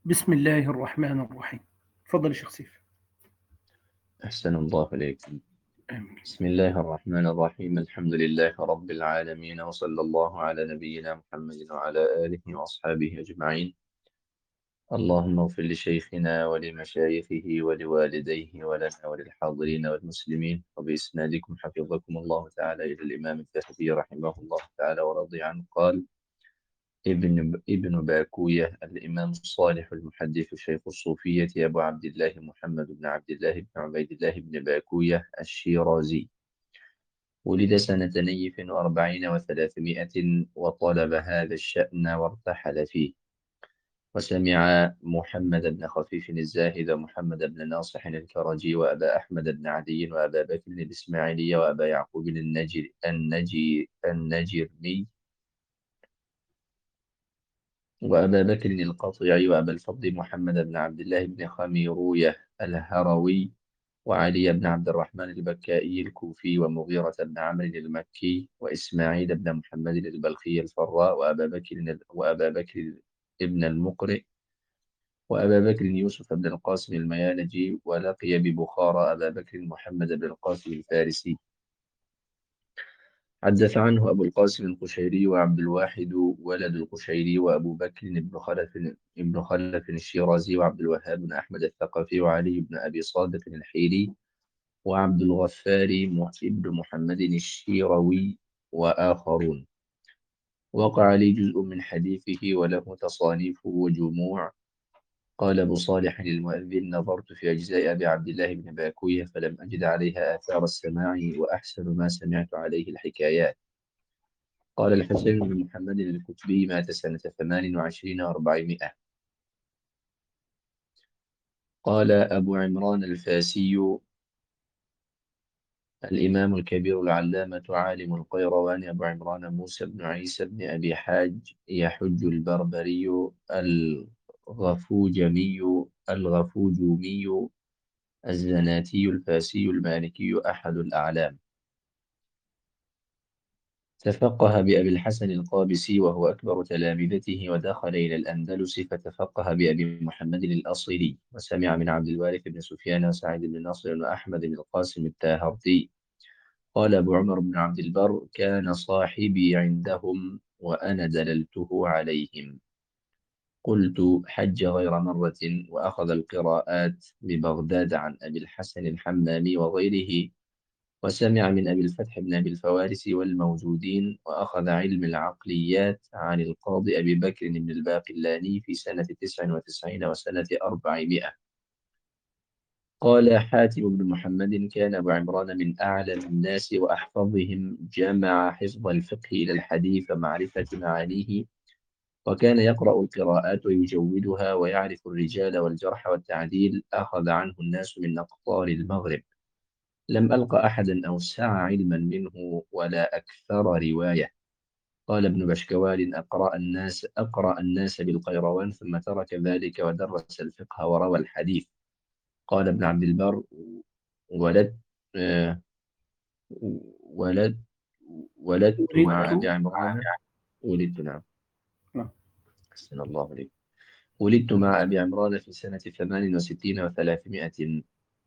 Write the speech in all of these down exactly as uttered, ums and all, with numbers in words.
بسم الله الرحمن الرحيم. تفضل يا شيخ سيف. أحسن الله إليكم. آمين. بسم الله الرحمن الرحيم. الحمد لله رب العالمين، وصلى الله على نبينا محمد وعلى آله وأصحابه أجمعين. اللهم اغفر لشيخنا ولمشايخه ولوالديه ولنا وللحاضرين والمسلمين، وبإسنادكم حفظكم الله تعالى إلى الإمام الذهبي رحمه الله تعالى ورضي عنه قال: ابن ابن باكوية الإمام الصالح المحدث شيخ الصوفية أبو عبد الله محمد بن عبد الله بن عبيد الله بن باكوية الشيرازي، ولد سنة نيف وأربعين وثلاثمائة، وطلب هذا الشأن وارتحل فيه. وسمع محمد بن خفيف الزاهد ومحمد بن ناصح الكرجي وأبا أحمد بن عدي وأبا بكر الإسماعيلي وأبا يعقوب النجر النجي النجرمي وأبا بكر القطيعي وأبا الفضل محمد بن عبد الله بن خميروية الهروي وعلي بن عبد الرحمن البكائي الكوفي ومغيرة بن عمرو المكي وإسماعيل بن محمد البلخي الفراء وأبا بكر وأبا بكر ابن المقرئ وأبا بكر يوسف بن القاسم الميالجي، ولقي ببخارى أبا بكر محمد بن القاسم الفارسي. حدث عنه أبو القاسم القشيري وعبد الواحد ولد القشيري وأبو بكر بن خلف بن خلف الشيرازي وعبد الوهاب بن أحمد الثقفي وعلي بن أبي صادق الحيري وعبد الغفار بن محمد الشيروي وآخرون. وقع لي جزء من حديثه وله تصانيف وجموع. قال أبو صالح المؤذن: نظرت في أجزاء أبي عبد الله بن باكوية فلم أجد عليها آثار السماع، وأحسن ما سمعت عليه الحكايات. قال الحسين بن محمد الكتبي: مات سنة ثمان وعشرين وأربعمائة. قال أبو عمران الفاسي الإمام الكبير العلامة عالم القيروان أبو عمران موسى بن عيسى بن أبي حاج يحج البربري الغفوجمي الغفوجومي الزناتي الفاسي المالكي أحد الأعلام. تفقه بأبي الحسن القابسي وهو أكبر تلامذته، ودخل إلى الأندلس فتفقه بأبي محمد الأصيلي، وسمع من عبد الوارث بن سفيان وسعيد بن نصر وأحمد بن القاسم التاهرتي. قال أبو عمر بن عبد البر: كان صاحبي عندهم وأنا دللته عليهم. قلت: حج غير مرة، وأخذ القراءات ببغداد عن أبي الحسن الحمامي وغيره، وسمع من أبي الفتح بن أبي الفوارس والموجودين، وأخذ علم العقليات عن القاضي أبي بكر بن الباقلاني في سنة تسع وتسعين وسنة أربعمائة. قال حاتم بن محمد: كان أبو عمران من أعلم الناس وأحفظهم، جمع حفظ الفقه إلى الحديث ومعرفة معانيه، وكان يقرأ القراءات ويجودها ويعرف الرجال والجرح والتعديل. أخذ عنه الناس من أقطار المغرب، لم ألق أحدا أوسع علما منه ولا أكثر رواية. قال ابن بشكوال: أقرأ الناس أقرأ الناس بالقيروان، ثم ترك ذلك ودرس الفقه وروى الحديث. قال ابن عبد البر: ولدت آه، ولد ولدت مع أبي ولدت. عمران ولدت نعم نعم. أحسن الله عليك. ولدت مع أبي عمران في سنة ثمان وستين وثلاثمائة.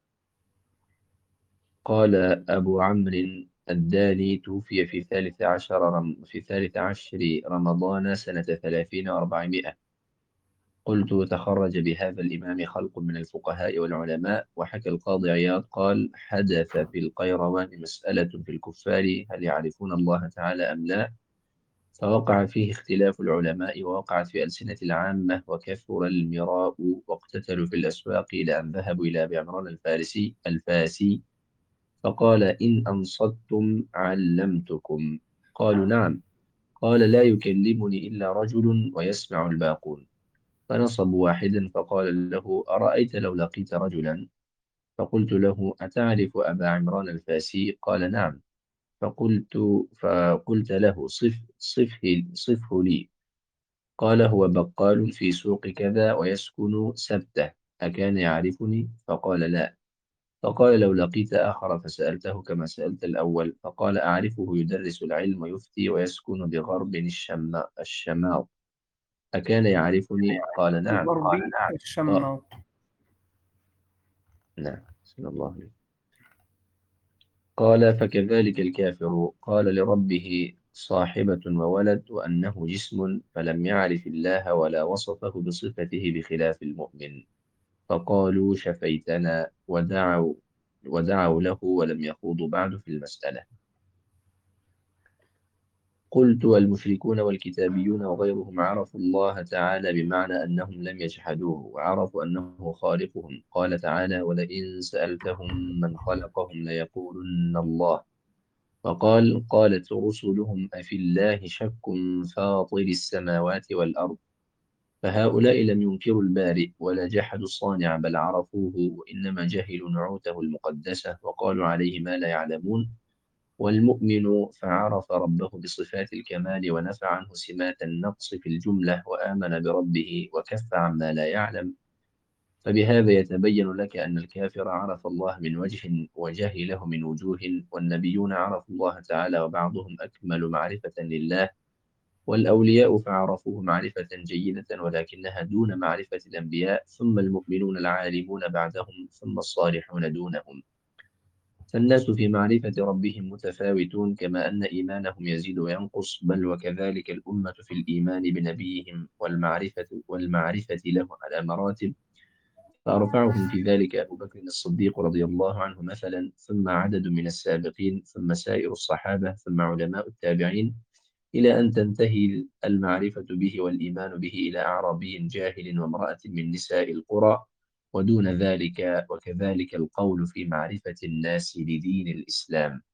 قال أبو عمرو الداني: توفي في ثالث عشر رم في ثالث عشر رمضان سنة ثلاثين وأربعمائة. قلت: تخرج بهذا الإمام خلق من الفقهاء والعلماء. وحكى القاضي عياض قال: حدث في القيروان مسألة في الكفار هل يعرفون الله تعالى أم لا، فوقع فيه اختلاف العلماء، ووقعت في ألسنة العامة، وكثر المراء، واقتتلوا في الأسواق، إلى أن ذهبوا إلى أبي عمران الفارسي الفاسي فقال: إن أنصتم علمتكم. قالوا: نعم. قال: لا يكلمني إلا رجل ويسمع الباقون. فنصبوا واحدا فقال له: أرأيت لو لقيت رجلا؟ فقلت له: أتعرف أبا عمران الفاسي؟ قال: نعم. فقلت فقلت له: صف صفه صفه لي. قال: هو بقال في سوق كذا ويسكن سبته. أكان يعرفني؟ فقال: لا. فقال: لو لقيت آخر فسألته كما سألت الأول؟ فقال: أعرفه يدرس العلم ويفتي ويسكن بغرب الشما الشماط. أكان يعرفني؟ قال نعم. الضرب قال الشماط. نعم. صلى الله عليه. قال فكذلك الكافر قال لربه صاحبة وولد وأنه جسم، فلم يعرف الله ولا وصفه بصفته بخلاف المؤمن، فقالوا شفيتنا ودعوا ودعوا له ولم يخوضوا بعد في المسألة. قلت والمشركون والكتابيون وغيرهم عرفوا الله تعالى بمعنى أنهم لم يجحدوه وعرفوا أنه خالقهم. قال تعالى ولئن سألتهم من خلقهم ليقولن الله. وقال قالت رسلهم أفي الله شك فاطر السماوات والأرض. فهؤلاء لم ينكروا البارئ ولا جحدوا الصانع، بل عرفوه وإنما جهلوا نعوته المقدسة وقالوا عليه ما لا يعلمون. والمؤمن فعرف ربه بصفات الكمال ونفى عنه سمات النقص في الجملة وآمن بربه وكف عما لا يعلم. فبهذا يتبين لك أن الكافر عرف الله من وجه وجهله من وجوه، والنبيون عرفوا الله تعالى وبعضهم أكمل معرفة لله، والأولياء فعرفوه معرفة جيدة ولكنها دون معرفة الأنبياء، ثم المؤمنون العالمون بعدهم، ثم الصالحون دونهم. فالناس في معرفة ربهم متفاوتون، كما أن إيمانهم يزيد وينقص، بل وكذلك الأمة في الإيمان بنبيهم والمعرفة والمعرفة له على مراتب. فأرفعهم في ذلك أبو بكر الصديق رضي الله عنه مثلا، ثم عدد من السابقين، ثم سائر الصحابة، ثم علماء التابعين، إلى أن تنتهي المعرفة به والإيمان به إلى أعرابي جاهل وامرأة من نساء القرى، ودون ذلك. وكذلك القول في معرفة الناس لدين الإسلام.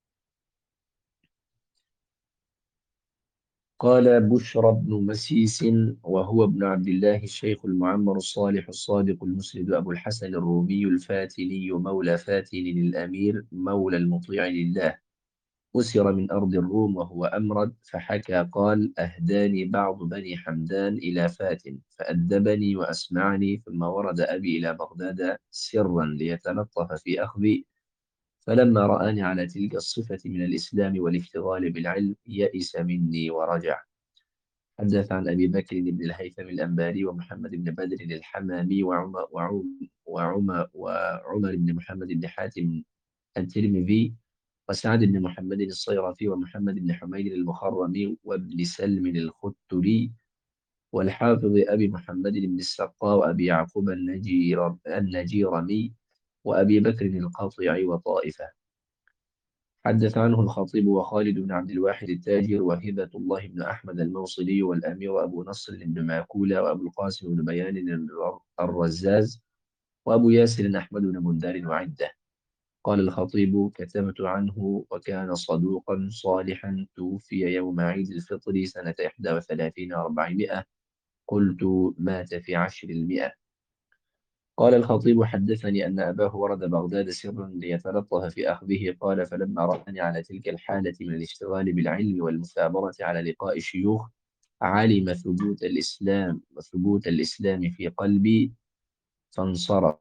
قال بشر بن مسيس وهو ابن عبد الله الشيخ المعمر الصالح الصادق المسند أبو الحسن الرومي الفاتني مولى فاتن الأمير مولى المطيع لله، أسر من أرض الروم وهو أمرد، فحكى قال أهداني بعض بني حمدان إلى فاتن فأدبني وأسمعني، ثم ورد أبي إلى بغداد سرا ليتلطف في أخذي، فلما رآني على تلك الصفة من الإسلام والاشتغال بالعلم يئس مني ورجع. حدث عن أبي بكر بن الهيثم الأنباري ومحمد بن بدر الحمامي وعمر, وعمر, وعمر بن محمد بن حاتم الترمذي وسعد بن محمد الصيرفي ومحمد بن حميد المخرمي وابن سلم الختري والحافظ أبي محمد بن السقا وأبي يعقوب النجير النجيرمي وأبي بكر القاطعي وطائفة. حدث عنه الخطيب وخالد بن عبد الواحد التاجر وهبة الله بن أحمد الموصلي والأمير أبو نصر بن ماكولة وأبو القاسم بن بيان الرزاز وأبو ياسر أحمد بن مندار وعدة. قال الخطيب كتبت عنه وكان صدوقا صالحا، توفي يوم عيد الفطر سنة إحدى وثلاثين وأربعمائة. قلت مات في عشر المئة. قال الخطيب حدثني أن أباه ورد بغداد سرا ليتلطف في أخذه. قال فلما رآني على تلك الحالة من الاشتغال بالعلم والمثابرة على لقاء الشيوخ علم ثبوت الإسلام وثبوت الإسلام في قلبي فانصرف.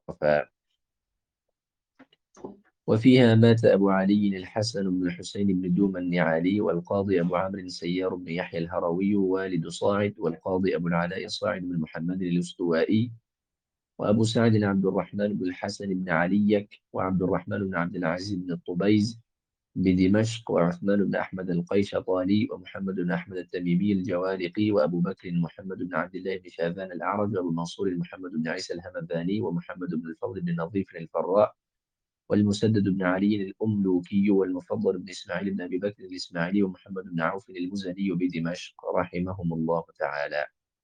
وفيها مات أبو علي الحسن بن الحسين بن دوما النعالي، والقاضي أبو عمرو سيار بن يحيى الهروي والد صاعد، والقاضي أبو العلاء صاعد بن محمد الاستوائي، وأبو سعد عبد الرحمن بن الحسن بن عليك، وعبد الرحمن بن عبد العزيز بن الطبيز بدمشق، وعثمان بن أحمد القيشطاني، ومحمد بن أحمد التميمي الجوالقي، وأبو بكر محمد بن عبد الله بن شاذان الأعرج، وأبو منصور محمد بن عيسى الهمداني، ومحمد بن الفضل بن نظيف الفراء، والمسدد بن علي الأملوكي، والمفضل بن إسماعيل بن أبي بكر الإسماعيلي، ومحمد بن عوف المزني بدمشق رحمهم الله تعالى.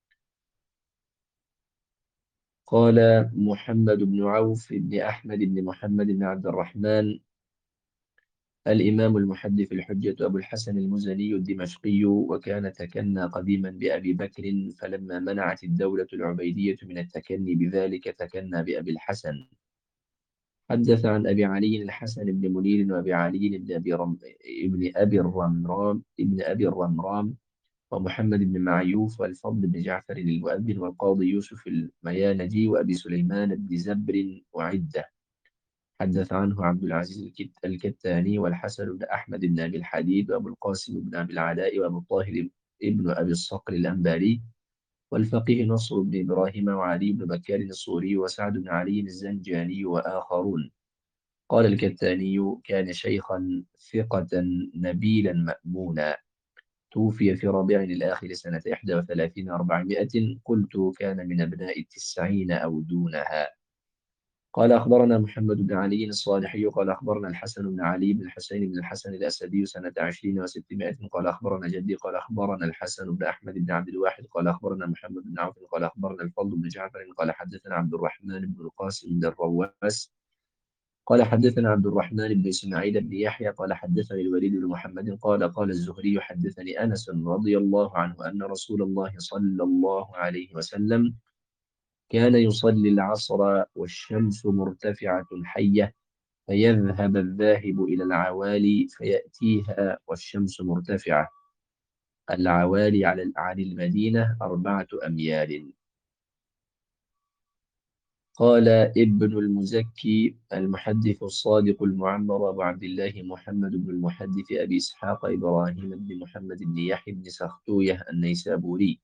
قال محمد بن عوف بن أحمد بن محمد بن عبد الرحمن الإمام المحدث الحجة أبو الحسن المزني الدمشقي، وكان تكنى قديما بأبي بكر، فلما منعت الدولة العبيدية من التكني بذلك تكنى بأبي الحسن. حدث عن أبي علي الحسن بن منير وأبي علي بن أبي رم... ابن أبي الرمرام ابن أبي الرمرام ومحمد بن معيوف والفضل بن جعفر المؤذن والقاضي يوسف الميانجي وأبي سليمان بن زبر وعدة. حدث عنه عبد العزيز الكت- الكتاني والحسن بن أحمد بن أبي الحديد وأبو القاسم بن أبي العلاء وأبو الطاهر ابن أبي الصقر الأنباري والفقيه نصر بن إبراهيم وعلي بن بكار الصوري وسعد بن علي الزنجاني وآخرون. قال الكتاني: كان شيخا ثقة نبيلا مأمونا، توفي في ربيع الآخر سنة إحدى وثلاثين أربعمائة. قلت: كان من أبناء التسعين أو دونها. قال أخبرنا محمد بن علي الصالحي قال أخبرنا الحسن بن علي بن الحسين بن الحسن الأسدي سنة عشرين وستمائة. قال أخبرنا جدي قال أخبرنا الحسن بن أحمد بن عبد الواحد قال أخبرنا محمد بن عوف قال أخبرنا الفضل بن جعفر قال حدثنا عبد الرحمن بن القاسم بن الرواس قال حدثنا عبد الرحمن بن إسماعيل بن يحيى قال حدثني الوليد بن محمد قال قال الزهري: حدثني أنس رضي الله عنه أن رسول الله صلى الله عليه وسلم كان يصلي العصر والشمس مرتفعة حية، فيذهب الذاهب إلى العوالي فيأتيها والشمس مرتفعة. العوالي على عن المدينة أربعة أميال. قال ابن المزكي المحدث الصادق المعمر أبو عبد الله محمد بن المحدث أبي إسحاق إبراهيم بن محمد بن يحيى بن سختوية النيسابوري.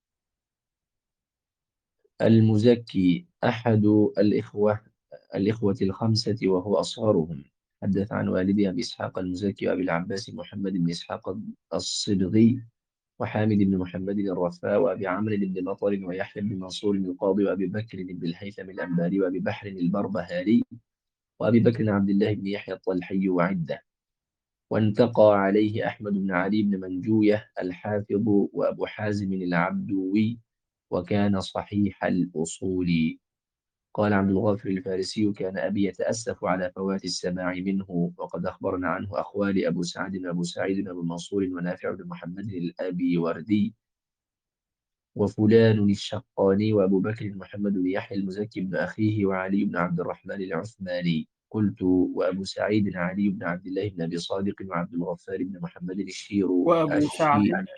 المزكي أحد الإخوة الإخوة الخمسة وهو أصغرهم. حدث عن والدي أبي إسحاق المزكي وأبي العباس محمد بن إسحاق الصبغي وحامد بن محمد الرفاء وأبي عمرو بن مطر ويحيى بن منصور القاضي وأبي بكر بن الهيثم الأنباري وأبي بحر البربهاري وأبي بكر عبد الله بن يحيى الطلحي وعدة. وانتقى عليه أحمد بن علي بن منجوية الحافظ وأبو حازم العبدوي، وكان صحيح الأصول. قال عبد الغافر الفارسي: كان أبي يتأسف على فوات السماع منه، وقد أخبرنا عنه أخوالي أبو سعد وأبو سعيد وأبو منصور ونافع بن محمد الأبي وردي وفلان الشقاني وأبو بكر محمد بن يحيى المزكي بن أخيه وعلي بن عبد الرحمن العثماني. قلت: وأبو سعيد علي بن عبد الله بن أبي صادق وعبد الغفار بن محمد الشير وأبو الشي سعد.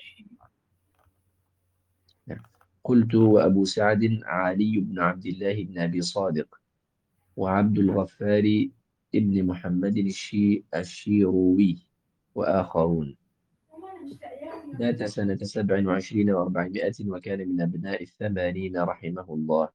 قلت: وأبو سعد علي بن عبد الله بن أبي صادق وعبد الغفار ابن محمد الشي الشيروي وآخرون. مات سنة سبع وعشرين وأربعمائة وكان من أبناء الثمانين رحمه الله.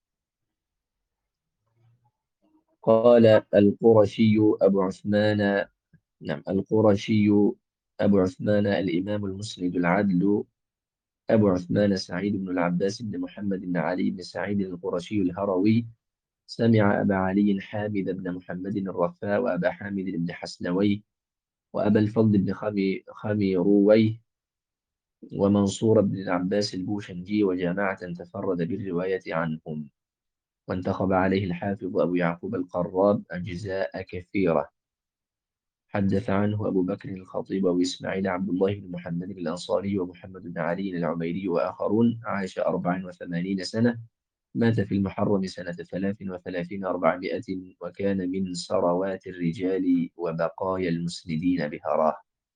قال القرشي أبو عثمان نعم القرشي أبو عثمان الإمام المسند العدل أبو عثمان سعيد بن العباس بن محمد بن علي بن سعيد القرشي الهروي سمع أبا علي حامد بن محمد الرفاء وأبا حامد بن حسنوي وأبا الفضل بن خمي خميرويه ومنصور بن العباس البوشنجي وجماعة تفرد بالرواية عنهم. وانتخب عليه الحافظ أبو يعقوب القراب أجزاء كثيرة. حدث عنه أبو بكر الخطيب وإسماعيل عبد الله بن محمد الأنصاري ومحمد بن علي العميري وآخرون. عاش أربع وثمانين سنة. مات في المحرم سنة ثلاث وثلاثين أربعمائة وكان من ثروات الرجال وبقايا المسندين بهراه.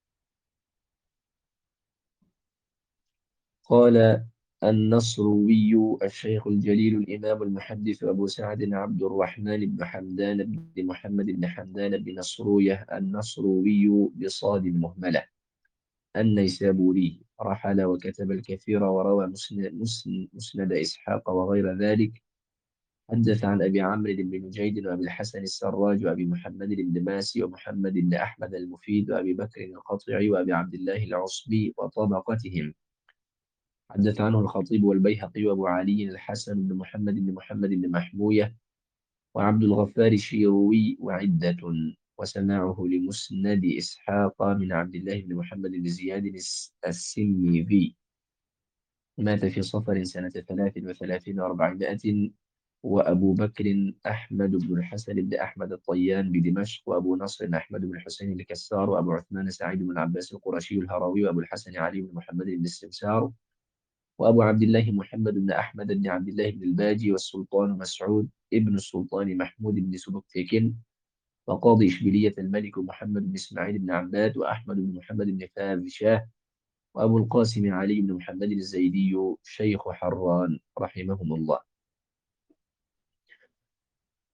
قال النصروي الشيخ الجليل الإمام المحدث أبو سعد عبد الرحمن بن حمدان بن محمد بن حمدان بن نصرويه النصروي بصاد مهملة النيسابوري، رحل وكتب الكثير وروى مسند, مسند, مسند إسحاق وغير ذلك. حدث عن أبي عمرو بن نجيد وأبي الحسن السراج وأبي محمد بن ماسي ومحمد بن أحمد المفيد وأبي بكر القطعي وأبي عبد الله العصبي وطبقتهم. حدث عنه الخطيب والبيهقي وأبو علي الحسن بن محمد بن محمد بن محموية وعبد الغفار الشيروي وعدة. وسماعه لمسند إسحاق من عبد الله بن محمد بن زياد السميذي. مات في صفر سنة ثلاث وثلاثين وأربعمائة. وأبو بكر أحمد بن الحسن بن أحمد الطيان بدمشق وأبو نصر أحمد بن الحسين الكسار وأبو عثمان سعيد بن العباس القرشي الهروي وأبو الحسن علي بن محمد بن السمسار وأبو عبد الله محمد بن أحمد بن عبد الله بن الباجي والسلطان مسعود ابن السلطان محمود بن سبكتكن وقاضي إشبيلية الملك محمد بن إسماعيل بن عباد وأحمد بن محمد بن فاذشاه وأبو القاسم علي بن محمد الزيدي شيخ حران رحمهم الله.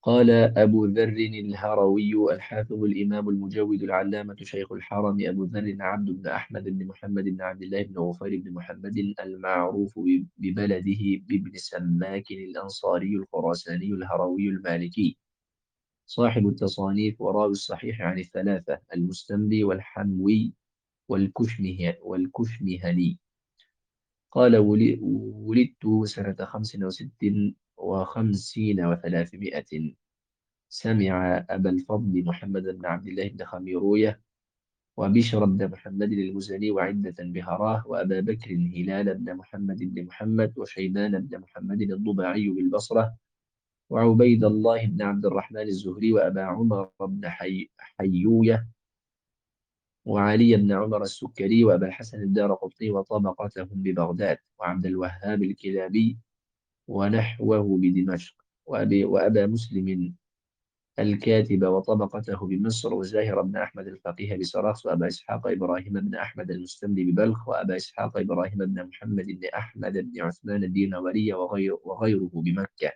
قال أبو ذر الهروي الحافظ الإمام المجود العلامة شيخ الحرم أبو ذر عبد بن أحمد بن محمد بن عبد الله بن غفير بن محمد المعروف ببلده بابن سماك الأنصاري الخراساني الهروي المالكي، صاحب التصانيف وراوي الصحيح عن الثلاثة المستملي والحموي والكشمه والكشمهني. قال ولي- ولدت سنة خمس وست وخمسين وثلاثمائة. سمع أبا الفضل محمد بن عبد الله بن خميروية وبشر بن محمد المزني وعدة بهراه وأبا بكر هلال بن محمد بن محمد وشيبان بن محمد الضباعي بالبصرة وعبيد الله بن عبد الرحمن الزهري وأبا عمر بن حي... حيوية وعلي بن عمر السكري وأبا الحسن الدارقطني وطبقتهم ببغداد وعبد الوهاب الكلابي ونحوه بدمشق وأبي وأبا مسلم الكاتب وطبقته بمصر وزاهر بن أحمد الفقيه بسراخس وأبا إسحاق إبراهيم بن أحمد المستملي ببلخ وأبا إسحاق إبراهيم بن محمد بن أحمد بن عثمان الدينوري وغير وغيره بمكة.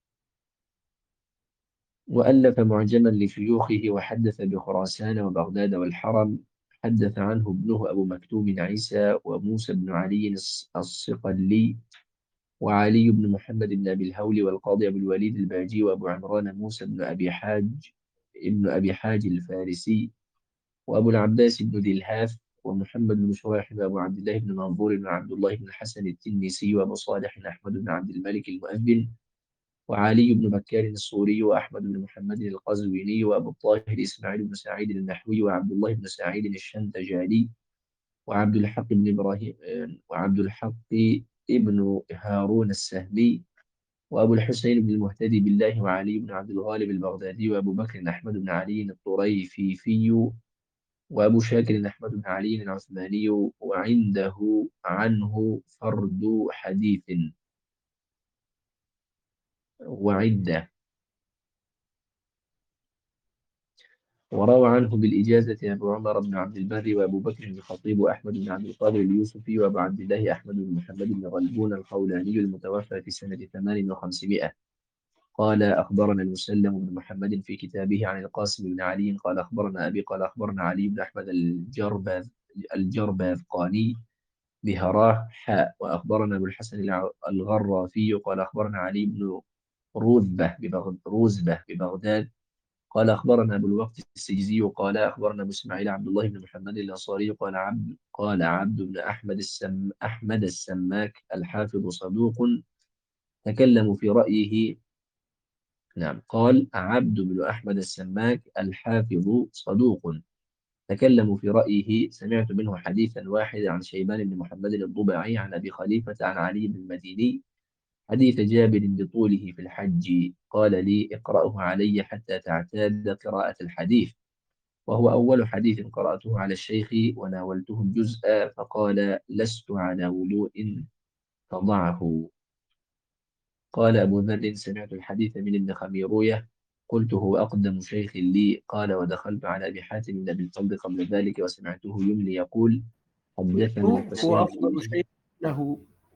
وألف معجما لشيوخه وحدث بخراسان وبغداد والحرم. حدث عنه ابنه أبو مكتوم عيسى وموسى بن علي الص- الصقلي وعلي بن محمد بن أبي الهول والقاضي أبو الوليد الباجي وأبو عمران موسى بن أبي حاج ابن أبي حاج الفارسي وأبو العباس بن ذي الهاف ومحمد بن شريح وأبو عبد الله بن منظور وعبد الله بن الحسن التنيسي وأبو صالح أحمد بن عبد الملك المؤذن وعلي بن بكار الصوري وأحمد بن محمد القزويني وأبو الطاهر إسماعيل بن سعيد النحوي وعبد الله بن سعيد الشنتجالي وعبد الحق بن إبراهيم وعبد الحق ابن هارون السهمي وأبو الحسين بن المهتدي بالله وعلي بن عبد الغالب البغدادي وأبو بكر أحمد بن علي الطريفيفي وأبو شاكر أحمد بن علي العثماني وعنده عنه فرد حديث وعدة. وروى عنه بالإجازة أبو عمر بن عبد البر وأبو بكر الخطيب وأحمد بن عبد القادر اليوسفي وأبو عبد الله أحمد بن محمد بن غلبون الخولاني المتوفى في سنة ثمان وخمسمائة. قال أخبرنا المسلم بن محمد في كتابه عن القاسم بن علي قال أخبرنا أبي قال أخبرنا علي بن أحمد الجرباذ الجرباذقاني بهراه حاء وأخبرنا أبو الحسن الع- الغرافي قال أخبرنا علي بن روذبة ببغد روزبة ببغداد قال أخبرنا أبو الوقت السجزي قال أخبرنا أبو إسماعيل عبد الله بن محمد الأنصاري قال عبد قال عبد بن أحمد السم أحمد السماك الحافظ صدوق تكلم في رأيه. نعم، قال عبد بن أحمد السماك الحافظ صدوق تكلم في رأيه. سمعت منه حديثا واحدا عن شيبان بن محمد الضبعي عن أبي خليفة عن علي بن المديني حديث جابر بطوله في الحج. قال لي اقرأه علي حتى تعتاد قراءة الحديث، وهو أول حديث قرأته على الشيخ وناولته الجزء فقال لست على وضوء فضعه. قال أبو ذر سمعت الحديث من ابن خميروية قلت هو أقدم شيخ لي. قال ودخلت على أبي حاتم بن أبي الفضل قبل ذلك وسمعته يملي يقول حدثني هو الحسين أفضل بن شيء له.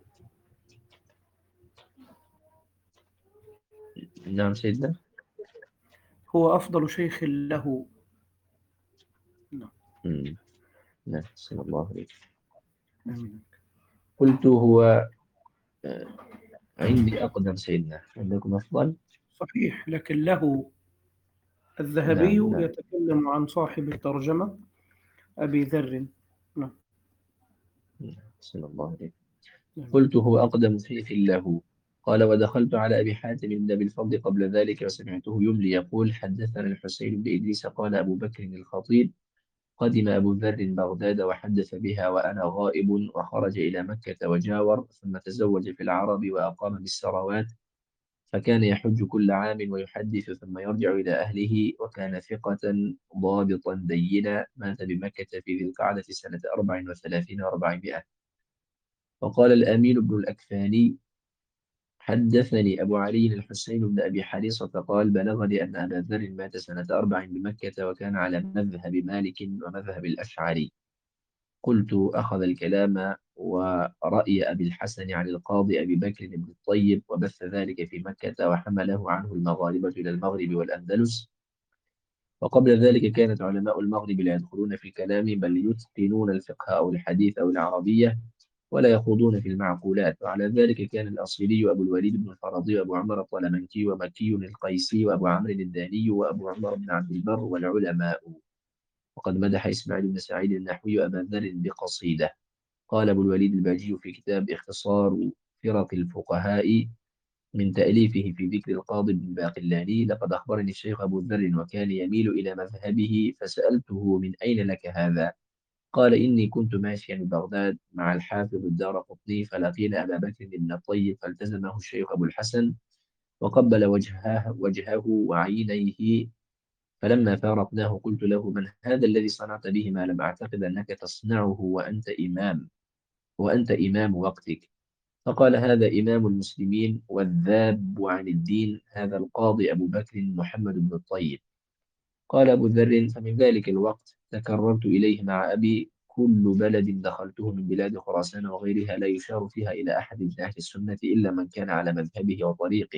نعم سيدنا. هو أفضل شيخ له. نعم. مم. نعم صلى الله عليه. آمين. قلت هو آه، عندي أقدم سيدنا، عندكم أفضل. صحيح، لكن له. الذهبي نعم نعم يتكلم عن صاحب الترجمة أبي ذر. نعم. نعم صلى الله عليه. آمين. قلت هو أقدم شيخ له. قال ودخلت على أبي حاتم بن أبي الفضل قبل ذلك وسمعته يملي يقول حدثنا الحسين بن إدريس قال أبو بكر الخطيب قدم أبو ذر بغداد وحدث بها وأنا غائب وخرج إلى مكة وجاور ثم تزوج في العرب وأقام بالسروات فكان يحج كل عام ويحدث ثم يرجع إلى أهله وكان ثقة ضابطا دينا. مات بمكة في ذي القعدة سنة أربع وثلاثين وأربعمائة. وقال الأمين بن الأكفاني حدثني أبو علي الحسين بن أبي حريصة قال بلغني أن أبا ذر مات سنة أربع بمكة وكان على مذهب مالك ومذهب الأشعري. قلت أخذ الكلام ورأي أبي الحسن عن القاضي أبي بكر بن الطيب وبث ذلك في مكة وحمله عنه المغاربة إلى المغرب والأندلس. وقبل ذلك كانت علماء المغرب لا يدخلون في الكلام بل يتقنون الفقه أو الحديث أو العربية ولا يخوضون في المعقولات. وعلى ذلك كان الأصيلي وأبو الوليد بن الفرضي وأبو عمر الطلمنكي ومكي القيسي وأبو عمرو الداني وأبو عمر بن عبد البر والعلماء. وقد مدح إسماعيل بن سعيد النحوي أبا ذر بقصيدة. قال أبو الوليد الباجي في كتاب اختصار فرق الفقهاء من تأليفه في ذكر القاضي بن باقلاني: لقد أخبرني الشيخ أبو ذر وكان يميل إلى مذهبه فسألته: من أين لك هذا؟ قال: إني كنت ماشيا ببغداد مع الحافظ الدارقطني فلقينا أبا بكر بن الطيب فالتزمه الشيخ أبو الحسن وقبل وجهه, وجهه وعينيه. فلما فارقناه قلت له: من هذا الذي صنعت به ما لم أعتقد أنك تصنعه وأنت إمام وأنت إمام وقتك؟ فقال: هذا إمام المسلمين والذاب عن الدين، هذا القاضي أبو بكر محمد بن الطيب. قال أبو ذر: فمن ذلك الوقت تكررت إليه مع أبي: كل بلد دخلته من بلاد خراسان وغيرها لا يشار فيها إلى أحد من أهل السنة إلا من كان على مذهبه وطريقه.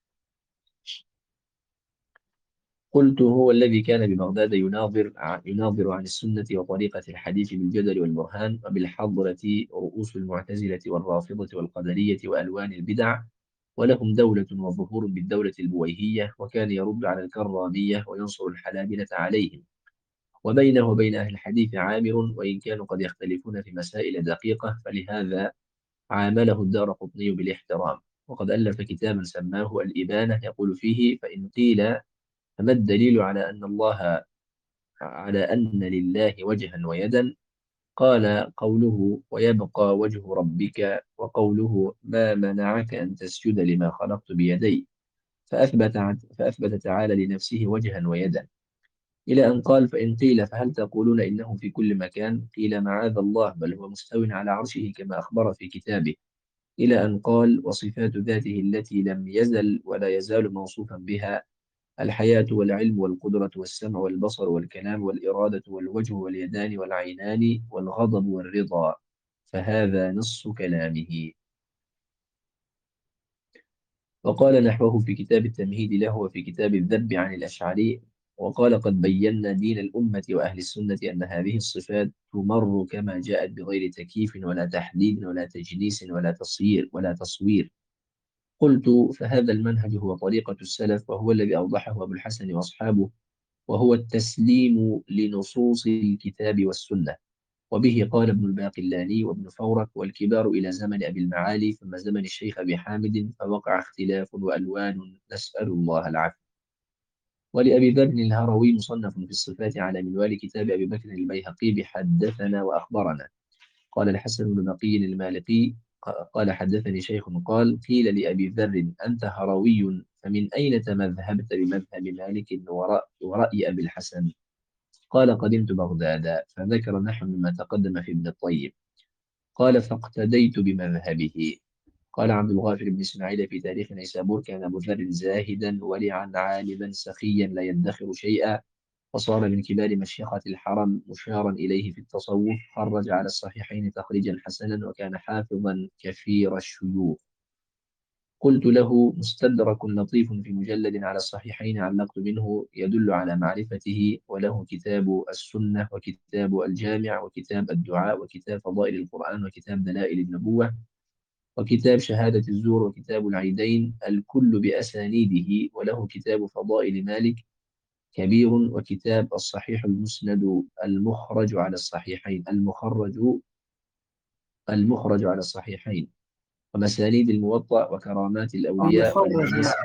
قلت: هو الذي كان ببغداد يناظر يناظر عن السنة وطريقة الحديث بالجدل والبرهان، وبالحضرة رؤوس المعتزلة والرافضة والقدرية وألوان البدع، ولهم دولة وظهور بالدولة البويهية، وكان يرد على الكرامية وينصر الحنابلة عليهم. وبينه وبين أهل الحديث عامر، وإن كانوا قد يختلفون في مسائل دقيقة، فلهذا عامله الدارقطني بالاحترام. وقد ألف كتابا سماه الإبانة يقول فيه: فإن قيل فما الدليل على أن الله على أن لله وجها ويدا؟ قال: قوله: ويبقى وجه ربك، وقوله: ما منعك أن تسجد لما خلقت بيدي. فأثبت, فأثبت تعالى لنفسه وجها ويدا، إلى أن قال: فإن قيل فهل تقولون إنه في كل مكان؟ قيل: معاذ الله، بل هو مستو على عرشه كما أخبر في كتابه، إلى أن قال: وصفات ذاته التي لم يزل ولا يزال موصوفا بها: الحياة والعلم والقدرة والسمع والبصر والكلام والإرادة والوجه واليدان والعينان والغضب والرضا. فهذا نص كلامه. وقال نحوه في كتاب التمهيد له وفي كتاب الذب عن الأشعري. وقال: قد بينا دين الأمة وأهل السنة أن هذه الصفات تمر كما جاءت بغير تكييف ولا تحديد ولا تجنيس ولا تصوير ولا تصوير. قلت: فهذا المنهج هو طريقة السلف، وهو الذي أوضحه أبو الحسن وأصحابه، وهو التسليم لنصوص الكتاب والسنة. وبه قال ابن الباقلاني وابن فورك والكبار إلى زمن أبي المعالي ثم زمن الشيخ أبي حامد، فوقع اختلاف وألوان، نسأل الله العافية. ولأبي ذر الهروي مصنف في الصفات على منوال كتاب أبي بكر البيهقي بحدثنا وأخبرنا. قال الحسن بن نقي المالقي قال: حدثني شيخ قال: قيل لأبي ذر: أنت هروي، فمن أين تمذهبت بمذهب مالك ورأي, ورأي أبي الحسن؟ قال: قدمت بغداد. فذكر نحو مما تقدم في ابن الطيب. قال: فاقتديت بمذهبه. قال عبد الغافر بن إسماعيل في تاريخ نيسابور: كان أبو ذر زاهدا ورعا عالما سخيا لا يدخر شيئا، وصار من كبار مشيخة الحرم، مشارا إليه في التصوف، خرج على الصحيحين تخريجا حسنا، وكان حافظا كثير الشيوخ. قلت له: مستدرك لطيف في مجلد على الصحيحين علقت منه يدل على معرفته، وله كتاب السنة وكتاب الجامع وكتاب الدعاء وكتاب فضائل القرآن وكتاب دلائل النبوة وكتاب شهادة الزور وكتاب العيدين، الكل بأسانيده، وله كتاب فضائل مالك كبير، وكتاب الصحيح المسند المخرج على الصحيحين المخرج المخرج على الصحيحين، ومسانيد الموطأ وكرامات الأولياء المخرج. والمناسك.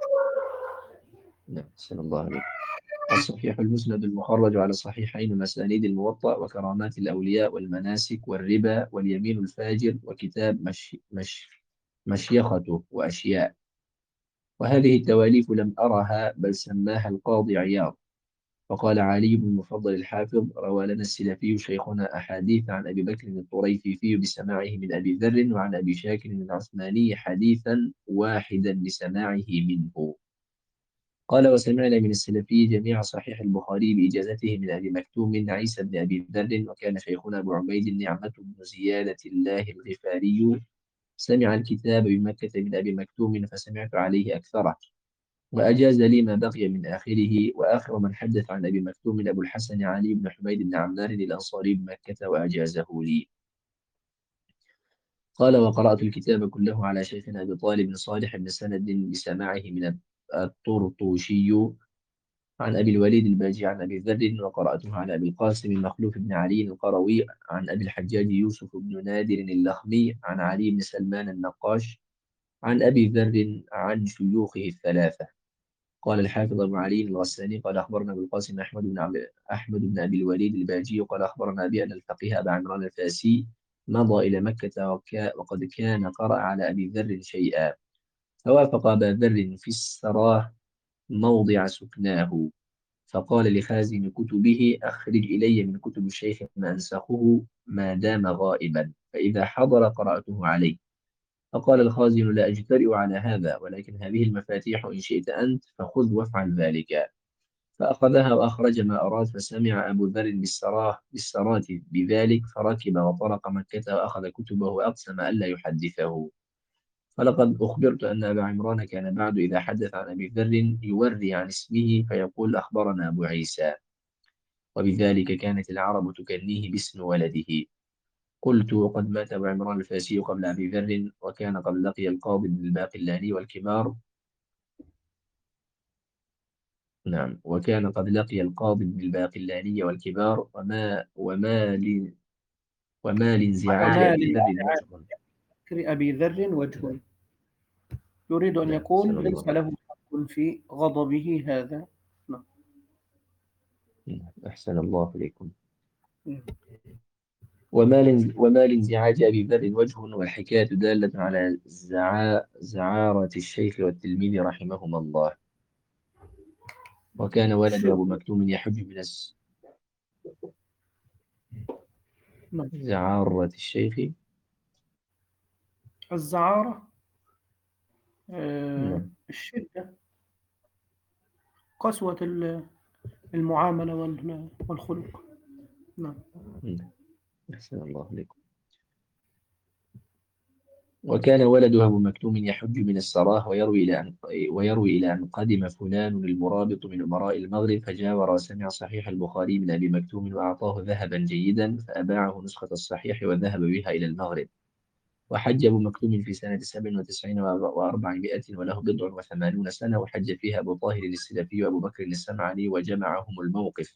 نعم، أحسن الله عليك. الصحيح المسند المخرج على الصحيحين ومسانيد الموطأ وكرامات الأولياء والمناسك والربا واليمين الفاجر وكتاب مش مش مشيخته وأشياء. وهذه التواليف لم أرها، بل سماها القاضي عياض. وقال علي بن المفضل الحافظ: روى لنا السلفي شيخنا أحاديث عن أبي بكر الطريفي بسماعه من أبي ذر، وعن أبي شاكر العثماني حديثا واحدا بسماعه منه. قال وسمعنا من السلفي جميع صحيح البخاري بإجازته من أبي مكتوم عيسى بن أبي ذر، وكان شيخنا أبو عبيد نعمة بن زيادة الله الغفاري سمع الكتاب بمكة من أبي مكتوم فسمعت عليه أكثره، وأجاز لي ما بقي من آخره. وآخر من حدث عن أبي مكتوم أبو الحسن علي بن حميد بن عمار الأنصاري بمكة وأجازه لي. قال وقرأت الكتاب كله على شيخنا أبي طالب صالح بن سند بسماعه من الطرطوشي عن أبي الوليد الباجي عن أبي ذر، وقرأته على أبي القاسم مخلوف بن علي القروي عن أبي الحجاج يوسف بن نادر اللخمي عن علي بن سلمان النقاش عن أبي ذر عن شيوخه الثلاثة. قال الحافظ أبو علي الغساني قال أخبرنا أبو القاسم أحمد بن عبد أحمد بن أبي الوليد الباجي قال أخبرنا بأن الفقيه أبا عمران الفاسي مضى إلى مكة وكا وقد كان قرأ على أبي ذر شيئا، فوافق أبا ذر في السراه موضع سكناه، فقال لخازن كتبه أخرج إلي من كتب الشيخ ما أنسخه ما دام غائبا، فإذا حضر قرأته عليه. فقال الخازن لا أجترئ على هذا، ولكن هذه المفاتيح إن شئت أنت فخذ وافعل ذلك. فأخذها وأخرج ما أراد، فسمع أبو ذر بالسراه بالسرات بذلك، فركب وطرق مكة وأخذ كتبه وأقسم ألا يحدثه. فلقد أخبرت أن أبا عمران كان بعد إذا حدث عن أبي ذر يوري عن اسمه فيقول أخبرنا أبو عيسى، وبذلك كانت العرب تكنيه باسم ولده. قلت وقد مات أبو عمران الفاسي قبل أبي ذر، وكان قد لقي القاضي بن الباقلاني والكبار نعم وكان قد لقي القاضي بن الباقلاني والكبار وما وما ل وما لانزعاج وما أبي ذر لانزعاج وجه. ذكر أبي ذر وجه، يريد أن نعم أحسن يقول الله ليس له حق في غضبه هذا. نعم. نعم، أحسن الله إليكم. وما لانز- وما لانزعاج أبي ذر وجه، والحكاية دالة على زعا زعارة الشيخ والتلميذ رحمهما الله. وكان ولد الشيخ. أبو مكتوم يحج من الس- نعم. زعارة الشيخ. الزعارة، آه، نعم الشدة، قسوة ال- المعاملة وال- والخلق. نعم. نعم، أحسن الله إليكم. وكان ولده أبو مكتوم يحج من السراه، ويروي إلى أن ويروي إلى أن قدم فلان المرابط من أمراء المغرب فجاور وسمع صحيح البخاري من أبي مكتوم وأعطاه ذهبا جيدا، فأباعه نسخة الصحيح وذهب بها إلى المغرب. وحج أبو مكتوم في سنة سبع وتسعين وأربعمائة وله بضع وثمانون سنة، وحج فيها أبو طاهر السلفي وأبو بكر السمعاني وجمعهم الموقف.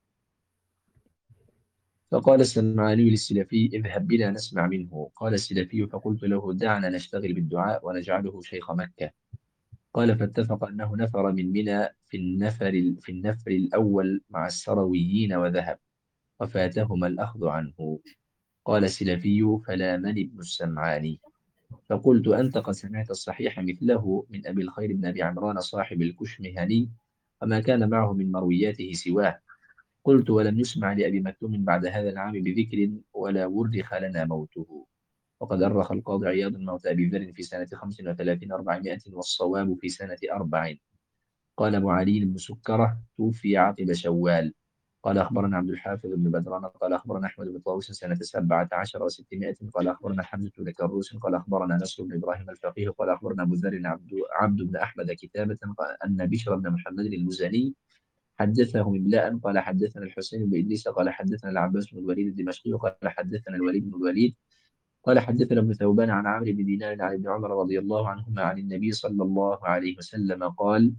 فقال السمعاني للسلفي اذهب بنا نسمع منه. قال السلفي فقلت له دعنا نشتغل بالدعاء ونجعله شيخ مكة. قال فاتفق أنه نفر من منى في النفر في النفر الأول مع السرويين وذهب، وفاتهما الأخذ عنه. قال السلفي فلا من ابن السمعاني. فقلت أنت قد سمعت الصحيح مثله من أبي الخير بن أبي عمران صاحب الكشمهني، وما كان معه من مروياته سواه. قلت ولم يسمع لأبي مكتوم بعد هذا العام بذكر ولا ورخ لنا موته. وقد أرخ القاضي عياض موت أبي ذر في سنة خمس وثلاثين أربعمائة، والصواب في سنة أربع. قال أبو علي بن سكرة توفي عقب شوال. قال أخبرنا عبد الحافظ بن بدران قال أخبرنا أحمد بن طاووس سنة سبعة عشر وستمائة. قال أخبرنا حمزة بن كروس قال أخبرنا نصر بن إبراهيم الفقيه قال أخبرنا أبو ذر عبد عبد بن أحمد كتابة أن بشر بن محمد المزني حدثه إملاء قال حدثنا الحسين بن إدريس قال حدثنا العباس بن الوليد الدمشقي قال حدثنا الوليد بن الوليد قال حدثنا ابن ثوبان عن عمرو بن دينار عن ابن عمر رضي الله عنهما عن النبي صلى الله عليه وسلم قال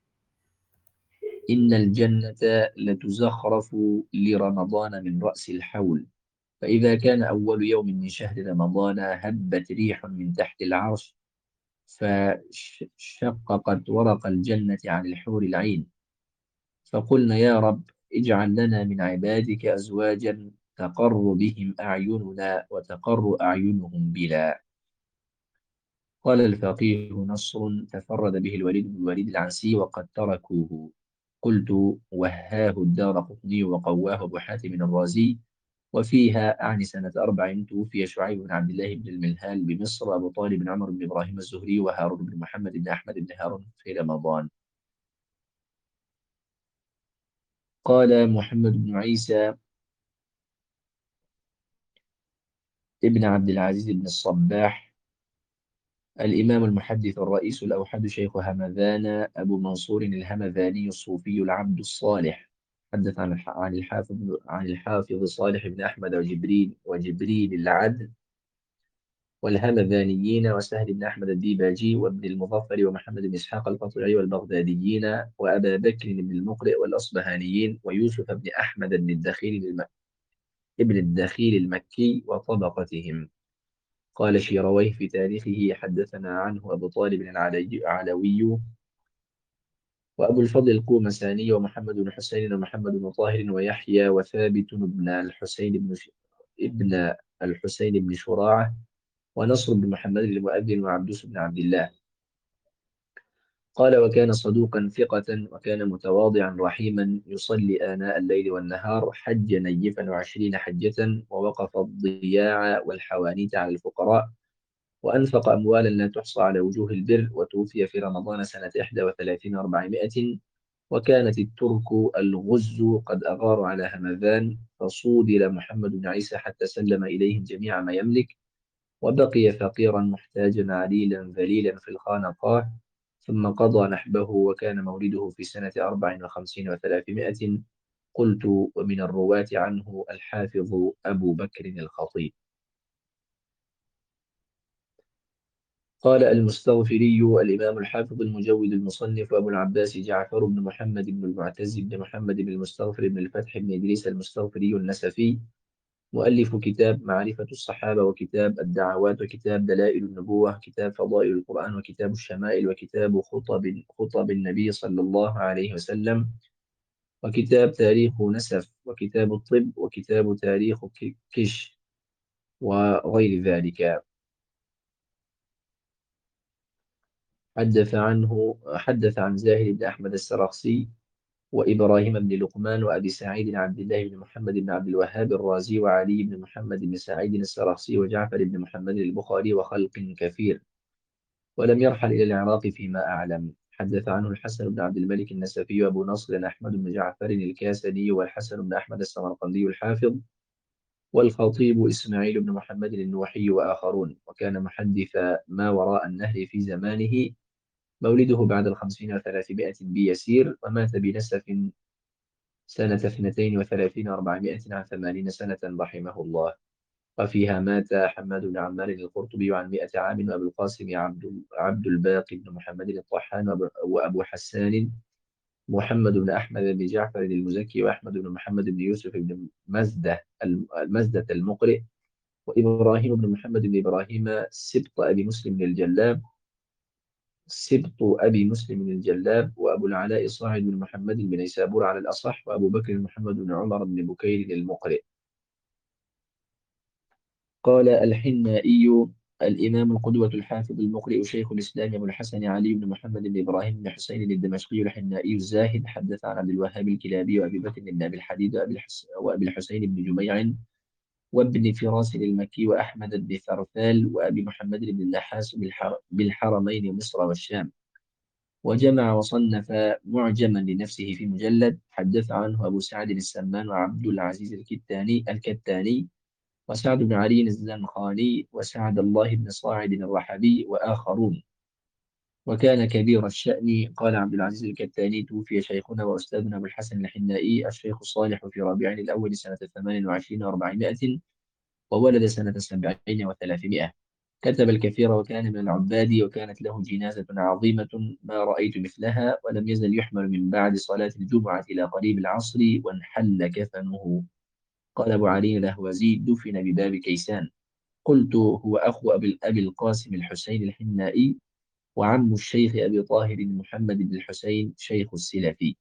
إن الجنة لتزخرف لرمضان من رأس الحول، فإذا كان أول يوم من شهر رمضان هبت ريح من تحت العرش فشققت ورق الجنة عن الحور العين، فقلنا يا رب اجعل لنا من عبادك أزواجا تقر بهم أعيننا وتقر أعينهم بنا. قال الفقيه نصر تفرد به الوليد بن الوليد العنسي وقد تركوه. قلت وهاه الدار قطني وقواه أبو حاتم الرازي. وفيها أعني سنة أربع توفي شعيب بن عبد الله بن الملهال بمصر أبو طالب بن عمر بن إبراهيم الزهري وهارون بن محمد بن أحمد بن هارون في رمضان. قال محمد بن عيسى ابن عبد العزيز بن الصباح الإمام المحدث الرئيس الأوحد شيخ همذان أبو منصور الهمذاني الصوفي العبد الصالح، حدث عن الح- عن الحافظ عن الحافظ صالح بن أحمد وجبريل وجبريل العدل والهمذانيين وسهل بن أحمد الديباجي وابن المظفر ومحمد بن إسحاق القطعي والبغداديين وأبا بكر بن المقرئ والأصبهانيين ويوسف بن أحمد بن الدخيل الم- ابن الدخيل المكي وطبقتهم. قال شيرويه في تاريخه حدثنا عنه أبو طالب العلي- العلوي وأبو الفضل القومساني ومحمد بن حسين ومحمد بن طاهر ويحيى وثابت بن الحسين بن ش... ابن الحسين بن شراعة ونصر بن محمد المؤذن وعبدوس بن عبد الله. قال وكان صدوقا ثقة وكان متواضعا رحيما يصلي آناء الليل والنهار، حج نيفا وعشرين حجة ووقف الضياع والحوانيت على الفقراء وأنفق أموالا لا تحصى على وجوه البر، وتوفي في رمضان سنة إحدى وثلاثين وأربعمائة. وكانت الترك الغز قد أغاروا على همذان، فصودل محمد بن عيسى حتى سلم إليهم جميع ما يملك، وبقي فقيرا محتاجا عليلا ذليلا في الخانقاه، ثم قضى نحبه وكان مولده في سنة أربع وخمسين وثلاثمائة. قلت ومن الرواة عنه الحافظ أبو بكر الخطيب. قال المستغفري الإمام الحافظ المجود المصنف أبو العباس جعفر بن محمد بن المعتز بن محمد بن المستغفر بن الفتح بن إدريس المستغفري النسفي، مؤلف كتاب معرفة الصحابة وكتاب الدعوات وكتاب دلائل النبوة كتاب فضائل القرآن وكتاب الشمائل وكتاب خطب خطب النبي صلى الله عليه وسلم وكتاب تاريخ نسف وكتاب الطب وكتاب تاريخ ك- كش وغير ذلك. حدث عنه حدث عن زاهد بن أحمد السرخسي وإبراهيم بن لقمان وأبي سعيد عبد الله بن محمد بن عبد الوهاب الرازي وعلي بن محمد بن سعيد السرخسي وجعفر بن محمد البخاري وخلق كثير، ولم يرحل إلى العراق فيما أعلم. حدث عنه الحسن بن عبد الملك النسفي وأبو نصر أحمد بن جعفر الكاسدي والحسن بن أحمد السمرقندي الحافظ والخطيب إسماعيل بن محمد النوحي وآخرون، وكان محدث ما وراء النهر في زمانه، مولده بعد الخمسين وثلاثمائة بيسير، ومات بنسف سنة اثنتين وثلاثين وأربعمائة عن ثمانين سنة رحمه الله. وفيها مات حماد بن عمار القرطبي عن مائة عام، وأبو القاسم عبد عبد الباقي بن محمد الطحان وأبو وأبو حسان محمد بن أحمد بن جعفر المزكي وأحمد بن محمد بن يوسف بن مزدة المزدة المقرئ وإبراهيم بن محمد بن إبراهيم سبط أبي مسلم الجلاب سبط أبي مسلم الجلاب وأبو العلاء صاعد بن محمد بن نيسابور على الأصح، وأبو بكر محمد بن عمر بن بكير المقرئ. قال الحنائي الإمام القدوة الحافظ المقرئ شيخ الإسلام أبو الحسن علي بن محمد بن إبراهيم بن حسين الدمشقي الحنائي الزاهد، حدث عن عبد الوهاب الكلابي وأبي بكر بن أبي الحديد وأبي, الحس وأبي الحسين بن جميع وابن فراس المكي وأحمد بن ثرثال وأبي محمد بن النحاس بالحر بالحرمين مصر والشام، وجمع وصنف معجما لنفسه في مجلد. حدث عنه أبو سعد السمان وعبد العزيز الكتاني الكتاني وسعد بن علي الزنخاني وسعد الله بن صاعد الرحبي وآخرون، وكان كبير الشأن. قال عبد العزيز الكتاني توفي شيخنا وأستاذنا أبو الحسن الحنائي الشيخ الصالح في ربيع الأول سنة ثمان وعشرين وأربعمائة، وولد سنة سبعين وثلاثمائة. كتب الكثير وكان من العباد، وكانت له جنازة عظيمة ما رأيت مثلها، ولم يزل يحمل من بعد صلاة الجمعة إلى قريب العصر وانحل كفنه. قال أبو علي الأهوازي دفن بباب كيسان. قلت هو أخو أبي أبي القاسم الحسين الحنائي وعم الشيخ أبي طاهر محمد بن الحسين شيخ السلفي.